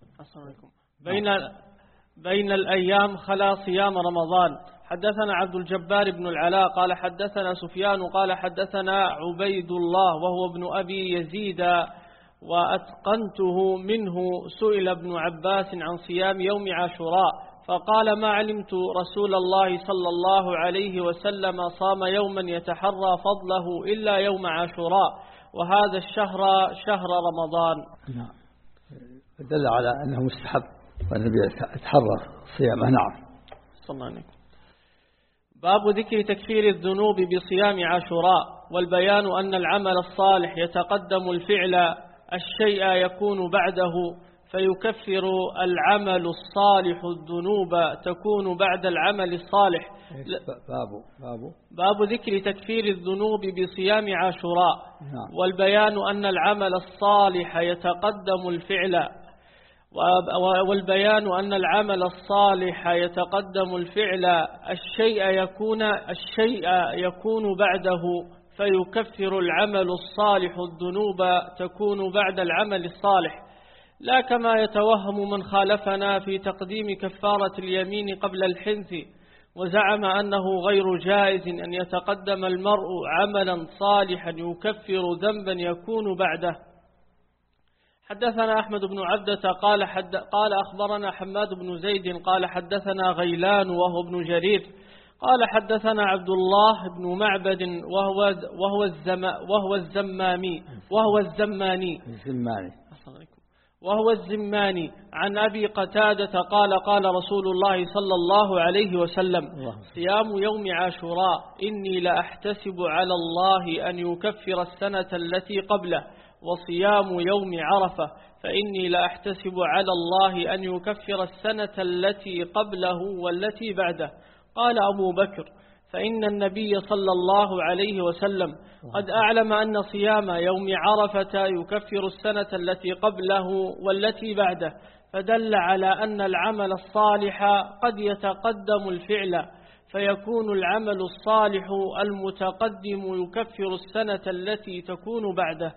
بين بين الأيام خلا صيام رمضان. حدثنا عبد الجبار بن العلاء قال حدثنا سفيان قال حدثنا عبيد الله وهو ابن أبي يزيد وأتقنته منه. سئل ابن عباس عن صيام يوم عاشوراء فقال: ما علمت رسول الله صلى الله عليه وسلم صام يوما يتحرى فضله إلا يوم عاشوراء، وهذا الشهر شهر رمضان. نعم. دل على أنه مستحب والنبي يتحرى صيامه. نعم. صلى الله عليه وسلم. باب ذكر تكفير الذنوب بصيام عاشوراء، والبيان أن العمل الصالح يتقدم الفعل، الشيء يكون بعده، فيكفر العمل الصالح الذنوب تكون بعد العمل الصالح. باب, باب, باب ذكر تكفير الذنوب بصيام عاشوراء. نعم. والبيان أن العمل الصالح يتقدم الفعل، والبيان أن العمل الصالح يتقدم الفعل، الشيء يكون الشيء يكون بعده، فيكفر العمل الصالح الذنوب تكون بعد العمل الصالح، لا كما يتوهم من خالفنا في تقديم كفارة اليمين قبل الحنث، وزعم أنه غير جائز أن يتقدم المرء عملا صالحا يكفر ذنبا يكون بعده. حدثنا أحمد بن عبدة قال, حد قال أخبرنا حماد بن زيد قال حدثنا غيلان وهو ابن جرير قال حدثنا عبد الله بن معبد وهو وهو الزم وهو الزمامي وهو الزماني الزماني وهو الزماني عن أبي قتادة قال قال رسول الله صلى الله عليه وسلم: صيام يوم عاشوراء إني لأحتسب على الله أن يكفر السنة التي قبله، وصيام يوم عرفة فإني لأحتسب على الله أن يكفر السنة التي قبله والتي بعده. قال أبو بكر: فإن النبي صلى الله عليه وسلم قد أعلم أن صيام يوم عرفة يكفر السنة التي قبله والتي بعده، فدل على أن العمل الصالح قد يتقدم الفعل، فيكون العمل الصالح المتقدم يكفر السنة التي تكون بعده.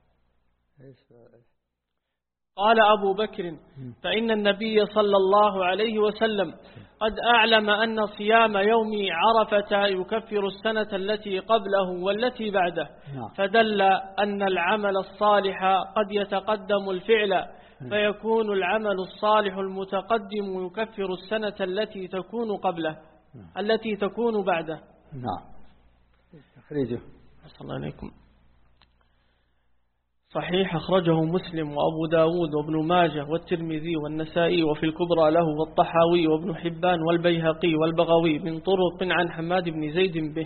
قال أبو بكر: فإن النبي صلى الله عليه وسلم قد أعلم أن صيام يوم عرفة يكفر السنة التي قبله والتي بعده، فدل أن العمل الصالح قد يتقدم الفعل، فيكون العمل الصالح المتقدم يكفر السنة التي تكون قبله التي تكون بعده. نعم. تخريجه. صلى الله عليكم. صحيح أخرجه مسلم وأبو داود وابن ماجه والترمذي والنسائي، وفي الكبرى له والطحاوي وابن حبان والبيهقي والبغوي من طرق عن حماد بن زيد به.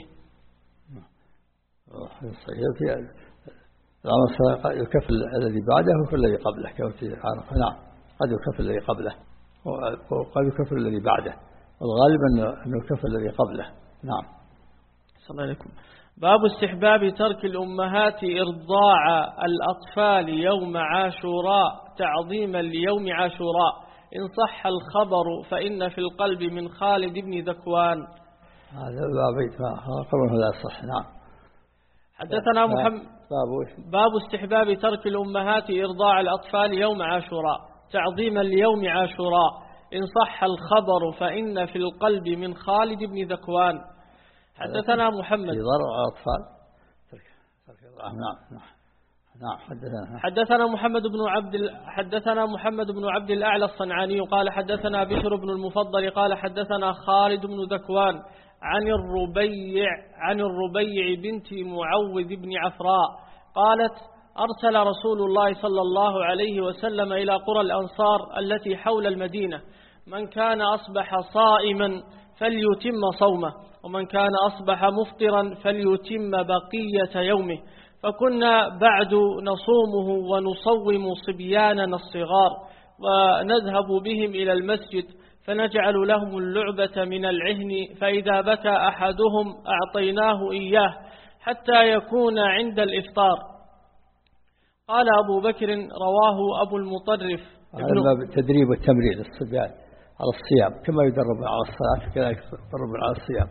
صحيح. العمل يكفل الذي بعده وكل الذي قبله كما في عرفة. نعم. قد يكفل الذي قبله وقد يكفل الذي بعده، والغالب أنه يكفل الذي قبله. نعم. صلى الله عليكم. باب استحباب ترك الأمهات إرضاع الأطفال يوم عاشوراء تعظيما ليوم عاشوراء، إن صح الخبر فإن في القلب من خالد بن ذكوان. هذا باب خبر لا صح. نعم. حدثنا محمد باب استحباب ترك الأمهات إرضاع الأطفال يوم عاشوراء تعظيما ليوم عاشوراء، إن صح الخبر فإن في القلب من خالد بن ذكوان. حدثنا محمد في ضرر على الأطفال. نعم. نعم. حدثنا حدثنا محمد بن عبد حدثنا محمد بن عبد الأعلى الصنعاني قال حدثنا بشر بن المفضل قال حدثنا خالد بن ذكوان عن الربيع عن الربيع بنت معوذ بن عفراء قالت أرسل رسول الله صلى الله عليه وسلم إلى قرى الأنصار التي حول المدينة من كان أصبح صائما فليتم صومه ومن كان أصبح مفطرا فليتم بقية يومه، فكنا بعد نصومه ونصوم صبياننا الصغار ونذهب بهم إلى المسجد فنجعل لهم اللعبة من العهن، فإذا بكى أحدهم أعطيناه إياه حتى يكون عند الإفطار. قال أبو بكر رواه أبو المطرف. هذا التدريب والتمرين للصبيان على الصيام كما يدرب على الصلاة كذلك يدرب على الصيام.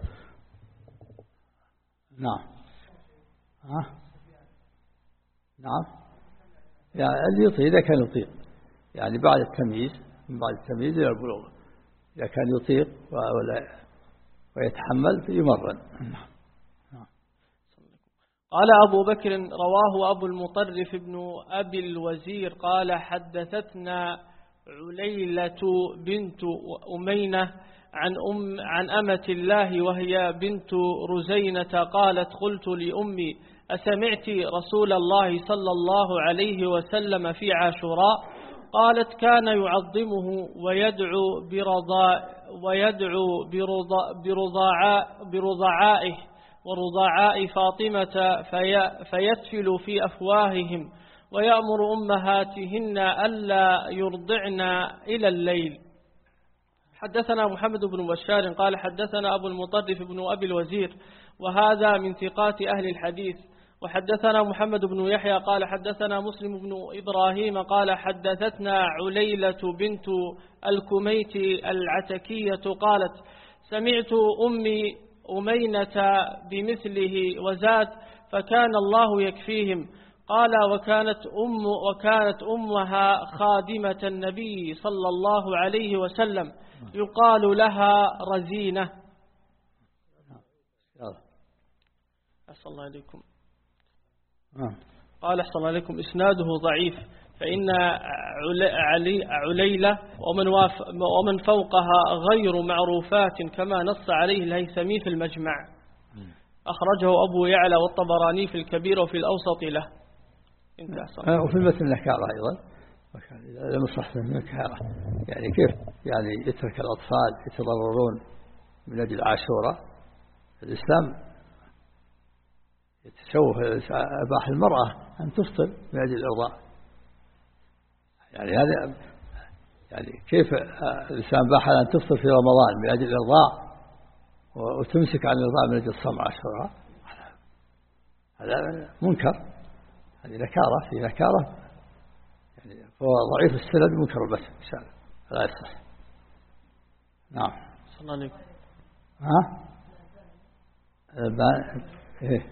نعم. ها؟ نعم. يعني اللي يطيق إذا كان يطيق، يعني بعد التمييز، من بعد التمييز إلى البلوغ، إذا كان يطيق ولا ويتحمل فيمرن. نعم. قال أبو بكر رواه أبو المطرف ابن أبي الوزير قال حدثتنا عليلة بنت أمينة عن أم عن أمة الله وهي بنت رزينة قالت قلت لأمي أسمعت رسول الله صلى الله عليه وسلم في عاشوراء؟ قالت كان يعظمه ويدعو برضاء ويدعو برضاء برضاعاء برضاعائه ورضاعاء فاطمة في فيتفل في أفواههم ويأمر أمهاتهن ألا يرضعن إلى الليل. حدثنا محمد بن بشار قال حدثنا أبو المطرف بن أبي الوزير وهذا من ثقات أهل الحديث. وحدثنا محمد بن يحيى قال حدثنا مسلم بن إبراهيم قال حدثتنا عليلة بنت الكميت العتكية قالت سمعت أمي أمينة بمثله وزاد فكان الله يكفيهم. قال وكانت أم وكانت أمها خادمة النبي صلى الله عليه وسلم يقال لها رزينة. أحسن الله عليكم. قال أحسن الله عليكم إسناده ضعيف فإن علي عليلة ومن, ومن فوقها غير معروفات كما نص عليه الهيثمي في المجمع. أخرجه أبو يعلى والطبراني في الكبير وفي الأوسط له. وفي المتن نكارة أيضا لم يصح فيه نكارة، يعني كيف يعني يترك الأطفال يتضررون من أجل عاشوراء. الإسلام يتشوف أباح المرأة أن تفطر من أجل الإرضاع، يعني هذا يعني كيف الإسلام باح أن تفطر في رمضان من أجل الإرضاع وتمسك عن الإرضاع من أجل صوم عاشوراء؟ هذا منكر، هذه نكارة في نكارة، يعني هو ضعيف السند منكر البتة إن شاء الله لا يصح. نعم. صلى الله عليكم. ها؟ إيه.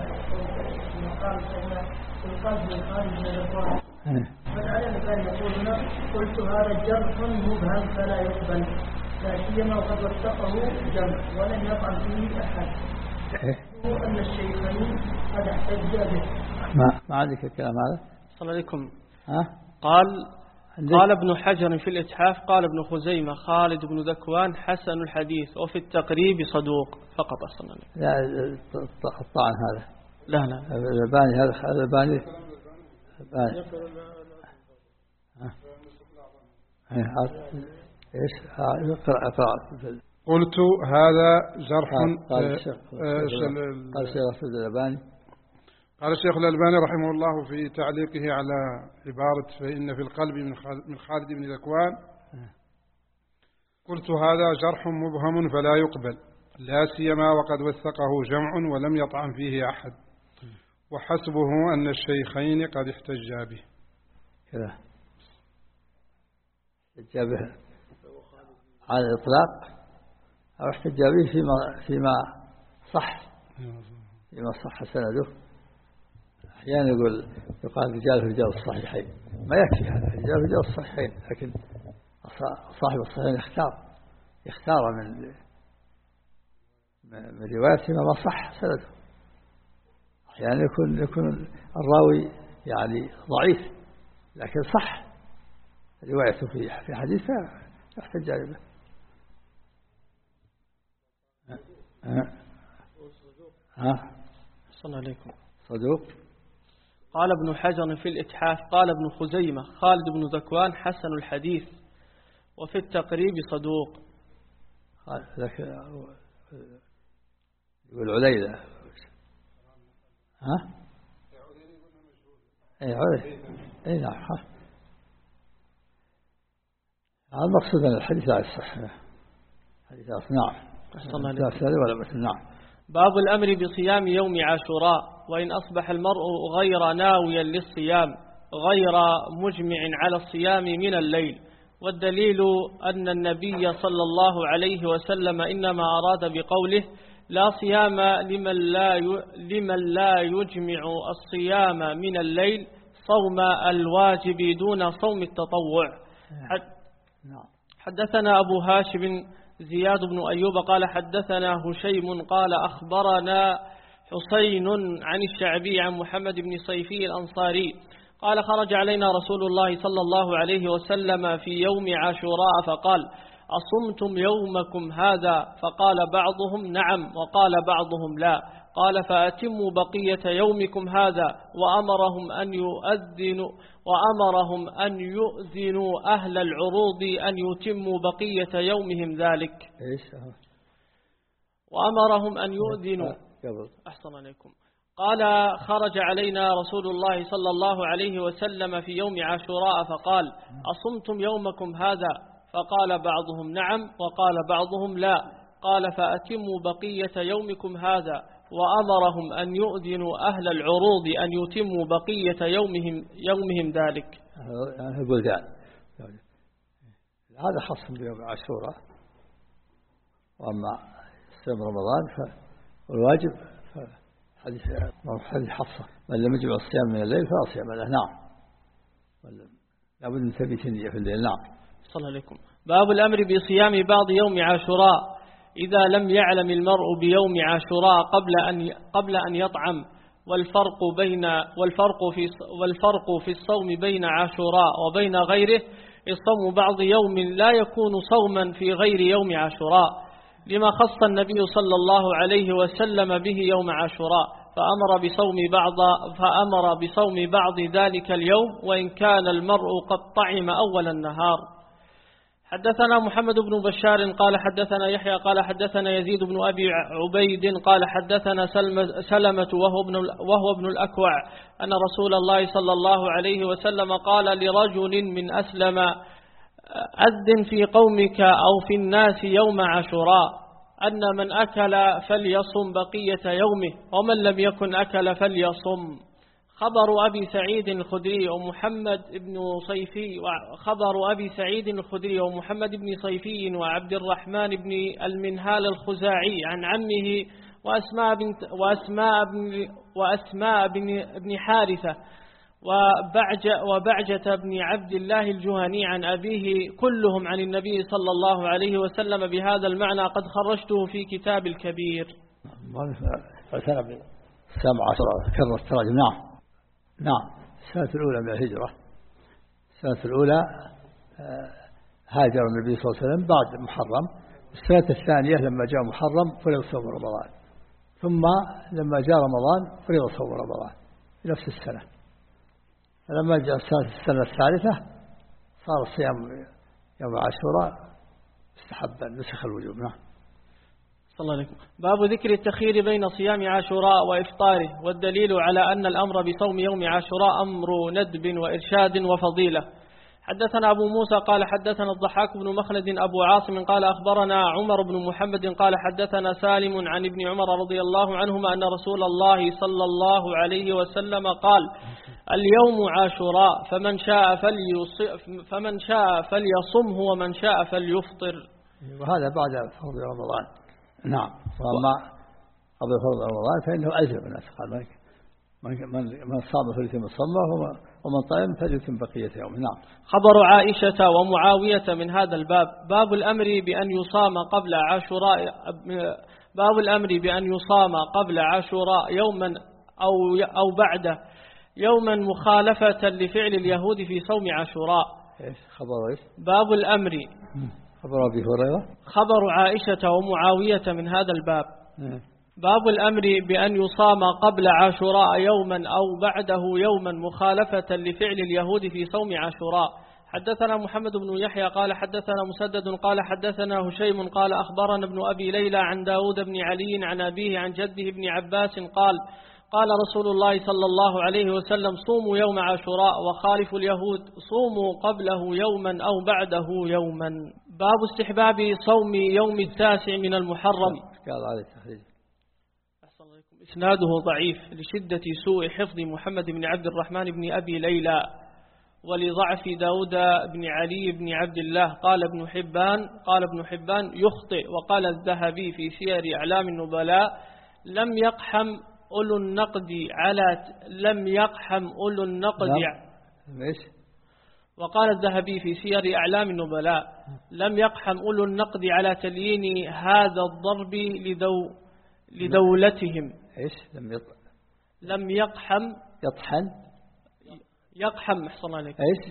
فالعلم كان يقول هنا قلت هذا جرح مبهم فلا يقبل لا سيما وقد وثقه جمع ولم يقع فيه أحد. هو أن الشيخين قد احتج به. ما ما عندك الكلام هذا؟ صلى الله عليكم. ها؟ قال قال ابن حجر في الإتحاف قال ابن خزيمة خالد بن ذكوان حسن الحديث وفي التقريب صدوق فقط. أصلا لا الطعن هذا لا لا الألباني هذا الألباني ايش اقرأ اقرأ. قلت هذا جرح. قال الشيخ قال الشيخ الألباني قال الشيخ الألباني رحمه الله في تعليقه على عبارة فإن في القلب من خالد بن ذكوان قلت هذا جرح مبهم فلا يقبل لا سيما وقد وثقه جمع ولم يطعن فيه أحد وحسبه أن الشيخين قد احتجا به. كذا احتجا به على الإطلاق أو احتجا به فيما فيما صح فيما صح سنده. أحيانا يقول يقال رجال في رجال الصحيحين، ما يكفي هذا رجال في رجال الصحيحين، لكن صاحب الصحيحين يختار يختار من من رواية فيما ما صح سنده. أحيانا يكون يكون الراوي يعني ضعيف، لكن صح روايته في في حديث يحتج عليه. ها ها صلى عليكم. صدوق. قال ابن حجر في الإتحاف قال ابن خزيمة خالد بن ذكوان حسن الحديث، وفي التقريب صدوق. ذاك يقول عليلة. ها اي عليلة اي نعم. هذا المقصود من الحديث لا يصح حديث. نعم ولا بس. نعم. باب الأمر بصيام يوم عاشوراء، وإن أصبح المرء غير ناويا للصيام غير مجمع على الصيام من الليل. والدليل أن النبي صلى الله عليه وسلم إنما أراد بقوله لا صيام لمن لا لمن لا يجمع الصيام من الليل صوم الواجب دون صوم التطوع. حدثنا أبو هاشم زياد بن أيوب قال حدثنا هشيم قال أخبرنا حسين عن الشعبي عن محمد بن صيفي الأنصاري قال خرج علينا رسول الله صلى الله عليه وسلم في يوم عاشوراء فقال أصمتم يومكم هذا؟ فقال بعضهم نعم، وقال بعضهم لا. قال فأتموا بقية يومكم هذا، وأمرهم أن يؤذنوا وأمرهم أن يؤذنوا أهل العروض أن يتموا بقية يومهم ذلك. وأمرهم أن يؤذنوا. أحسن عليكم. قال خرج علينا رسول الله صلى الله عليه وسلم في يوم عاشوراء فقال أصمتم يومكم هذا؟ فقال بعضهم نعم، وقال بعضهم لا. قال فأتموا بقية يومكم هذا، وأمرهم أن يؤذنوا أهل العروض أن يتموا بقية يومهم يومهم ذلك. يعني البلدان هذا خاص بيوم عاشوراء، وأما صيام رمضان فالواجب حديث حديث حفصة من لم يجمع الصيام من الليل فلا صيام له. نعم. لابد من ثبت النية في الليل. نعم. صلى عليكم. باب الأمر بصيام بعض يوم عاشوراء إذا لم يعلم المرء بيوم عاشوراء قبل أن قبل أن يطعم، والفرق بين والفرق في والفرق في الصوم بين عاشوراء وبين غيره الصوم بعض يوم لا يكون صوما في غير يوم عاشوراء، لما خص النبي صلى الله عليه وسلم به يوم عاشوراء، فأمر بصوم بعض فأمر بصوم بعض ذلك اليوم وإن كان المرء قد طعم أول النهار. حدثنا محمد بن بشار قال حدثنا يحيى قال حدثنا يزيد بن أبي عبيد قال حدثنا سلمة وهو ابن, وهو ابن الأكوع أن رسول الله صلى الله عليه وسلم قال لرجل من أسلم أذن في قومك أو في الناس يوم عاشوراء أن من أكل فليصم بقية يومه ومن لم يكن أكل فليصم. خبر أبي سعيد الخدري ومحمد بن صيفي خبر أبي سعيد الخدري ومحمد بن صيفي وعبد الرحمن بن المنهال الخزاعي عن عمه وأسماء بن وأسماء بن وأسماء بن ابن حارثة وبعجة وبعجة بن عبد الله الجهني عن أبيه كلهم عن النبي صلى الله عليه وسلم بهذا المعنى قد خرجته في كتاب الكبير. سبع عشر كرر التراجم. نعم. نعم. السنة الأولى من الهجرة، السنة الأولى هاجر النبي صلى الله عليه وسلم بعد محرم. السنة الثانية لما جاء محرم فرض صوم رمضان، ثم لما جاء رمضان فرض صوم رمضان في نفس السنة. فلما جاء السنة الثالثة صار الصيام يوم عاشوراء مستحبا نسخ الوجوب. نعم. صلى الله عليه وسلم. باب ذكر التخيير بين صيام عاشوراء وإفطاره، والدليل على أن الأمر بصوم يوم عاشوراء أمر ندب وإرشاد وفضيلة. حدثنا أبو موسى قال حدثنا الضحاك بن مخلد أبو عاصم قال أخبرنا عمر بن محمد قال حدثنا سالم عن ابن عمر رضي الله عنهما أن رسول الله صلى الله عليه وسلم قال اليوم عاشوراء فمن شاء فليصم فمن شاء فليصمه ومن شاء فليفطر. وهذا بعد فرض رمضان. نعم. وما قبل فرض رمضان فإنه أجر الناس. قال من من صام فليتم صومه ومن طعم فليتم بقية يوم. نعم. خبر عائشة ومعاوية من هذا الباب. باب الأمر بأن يصام قبل عاشوراء باب الأمر بأن يصام قبل عاشوراء يوما أو أو بعده يوما مخالفة لفعل اليهود في صوم عاشوراء. إيش خبر إيش؟ باب الأمر. خبر أبي هريرة. خبر عائشة ومعاوية من هذا الباب. م. باب الأمر بأن يصام قبل عاشوراء يوما أو بعده يوما مخالفة لفعل اليهود في صوم عاشوراء. حدثنا محمد بن يحيى قال حدثنا مسدد قال حدثنا هشيم قال أخبرنا ابن أبي ليلى عن داود بن علي عن أبيه عن جده بن عباس قال قال رسول الله صلى الله عليه وسلم صوموا يوم عاشوراء وخالفوا اليهود صوموا قبله يوما أو بعده يوما. باب استحباب صوم يوم التاسع من المحرم. قال عليه التخريج. إسناده ضعيف لشدة سوء حفظ محمد بن عبد الرحمن بن أبي ليلى ولضعف داود بن علي بن عبد الله. قال ابن حبان قال ابن حبان يخطئ. وقال الذهبي في سير أعلام النبلاء لم يقحم أولو النقد على لم يقحم أولو النقد. ليش؟ وقال الذهبي في سير أعلام النبلاء لم يقحم أولو النقد على تليين هذا الضرب لدو لدولتهم. إيش لم يط... لم يقحم يطحن يقحم أحسن عليك. إيش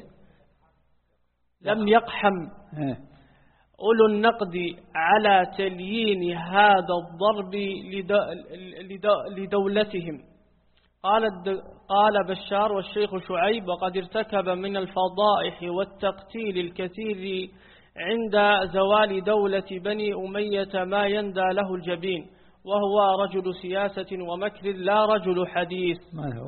لم يقحم اه. أولو النقد على تليين هذا الضرب لدو لدو لدولتهم. قال قال بشار والشيخ شعيب وقد ارتكب من الفضائح والتقتيل الكثير عند زوال دولة بني أمية ما يندى له الجبين وهو رجل سياسة ومكر لا رجل حديث. ما هو؟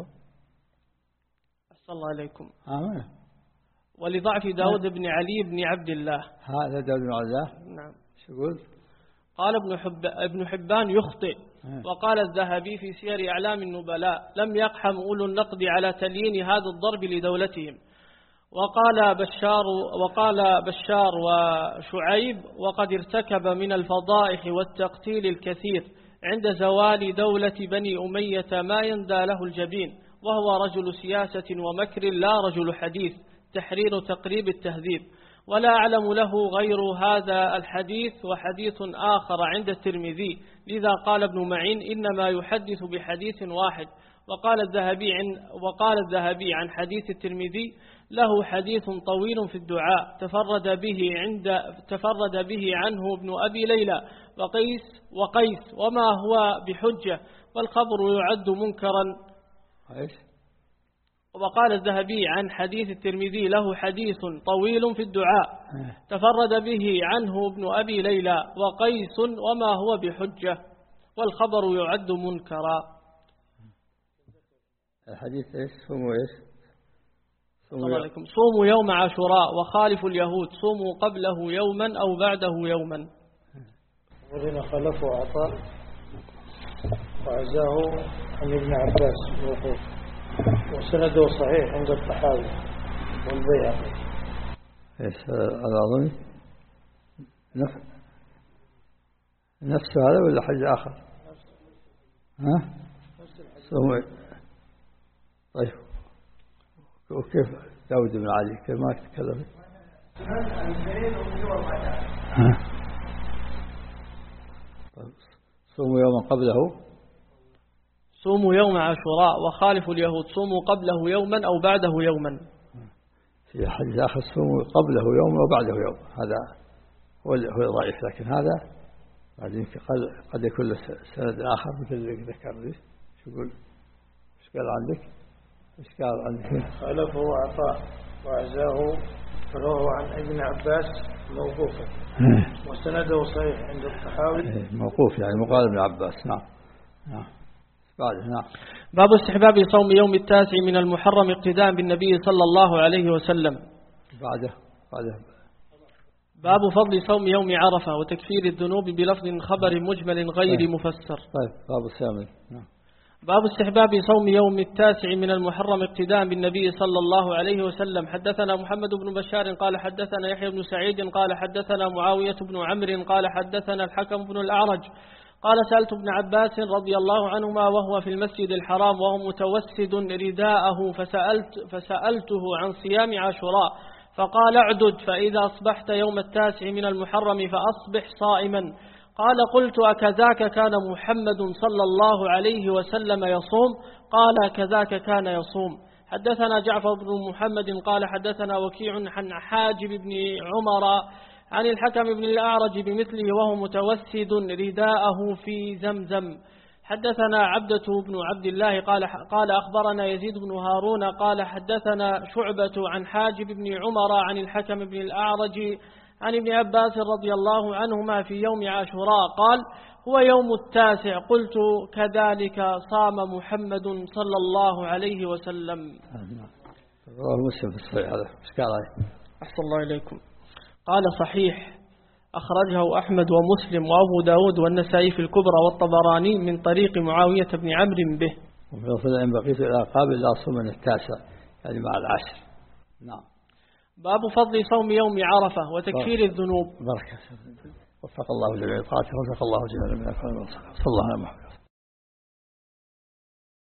أحسن الله عليكم. آمين. ولضعف داود بن علي بن عبد الله. هذا داود بن عبد الله. نعم. شو قلت؟ قال ابن حب ابن حبان يخطئ. آه. وقال الذهبي في سير أعلام النبلاء لم يقحم أولو النقد على تليين هذا الضرب لدولتهم. وقال بشار وقال بشار وشعيب وقد ارتكب من الفضائح والتقتيل الكثير عند زوال دولة بني أمية ما يندى له الجبين وهو رجل سياسة ومكر لا رجل حديث. تحرير تقريب التهذيب. ولا أعلم له غير هذا الحديث وحديث آخر عند الترمذي لذا قال ابن معين إنما يحدث بحديث واحد. وقال الذهبي عن وقال الذهبي عن حديث الترمذي له حديث طويل في الدعاء تفرد به عند تفرد به عنه ابن أبي ليلى وقيس وقيس وما هو بحجة والخبر يعد منكرا. وقال الذهبي عن حديث الترمذي له حديث طويل في الدعاء تفرد به عنه ابن أبي ليلى وقيس وما هو بحجة والخبر يعد منكرا. الحديث إيش؟ صوموا إيش؟ صوموا عليكم صوموا يوم عاشوراء وخالفوا اليهود صوموا قبله يوما أو بعده يوما. وذين خلفوا عطاء وعزاه عن ابن عباس موقوف وسنده صحيح عند الطحاوي والبيهقي. ايش على أظن نفس نفس هذا ولا حاجة آخر؟ ها؟ صوموا. طيب وكيف داود بن علي كيف ما تكلم؟ ها؟ طيب صوموا يوما قبله صوموا يوم عاشوراء وخالفوا اليهود صوموا قبله يوما أو بعده يوما. في حديث آخر صوموا قبله يوم وبعده يوم. هذا هو هو ضعيف لكن هذا بعدين قد قد يكون سند آخر مثل اللي ذكر. شو يقول؟ ايش قال عندك؟ ايش قال عندك؟ خلفه عطاء وعزاه رواه عن ابن عباس موقوفا وسنده صحيح عند الطحاوي. موقوف يعني مقال ابن عباس. نعم نعم. نعم. باب استحباب صوم يوم التاسع من المحرم اقتداء بالنبي صلى الله عليه وسلم. بعده بعده باب فضل صوم يوم عرفة وتكفير الذنوب بلفظ خبر مجمل غير طيب. مفسر. طيب باب الثامن. نعم. باب استحباب صوم يوم التاسع من المحرم اقتداء بالنبي صلى الله عليه وسلم. حدثنا محمد بن بشار قال حدثنا يحيى بن سعيد قال حدثنا معاوية بن عمرو قال حدثنا الحكم بن الأعرج قال سألت ابن عباس رضي الله عنهما وهو في المسجد الحرام وهو متوسد رداءه فسألت فسألته عن صيام عاشوراء فقال اعدد فإذا أصبحت يوم التاسع من المحرم فأصبح صائما. قال قلت أكذاك كان محمد صلى الله عليه وسلم يصوم؟ قال كذاك كان يصوم. حدثنا جعفر بن محمد قال حدثنا وكيع عن حاجب بن عمر عن الحكم بن الأعرج بمثله وهو متوسد رداءه في زمزم. حدثنا عبدة بن عبد الله قال قال أخبرنا يزيد بن هارون قال حدثنا شعبة عن حاجب بن عمر عن الحكم بن الأعرج عن ابن عباس رضي الله عنهما في يوم عاشوراء قال هو يوم التاسع. قلت كذلك صام محمد صلى الله عليه وسلم. رواه مسلم في الصحيح هذا إشكال عليه. أحسن الله إليكم. قال صحيح أخرجه أحمد ومسلم وأبو داود والنسائي في الكبرى والطبراني من طريق معاوية بن عمرو به. وفي لفظ إن بقيت إلى قابل لا صوم من التاسع يعني مع العشر. نعم. باب فضل صوم يوم عرفة وتكفير الذنوب. بركة. وفق الله جميع القاتل وفق الله جميع من أفعال صلى الله عليه وسلم.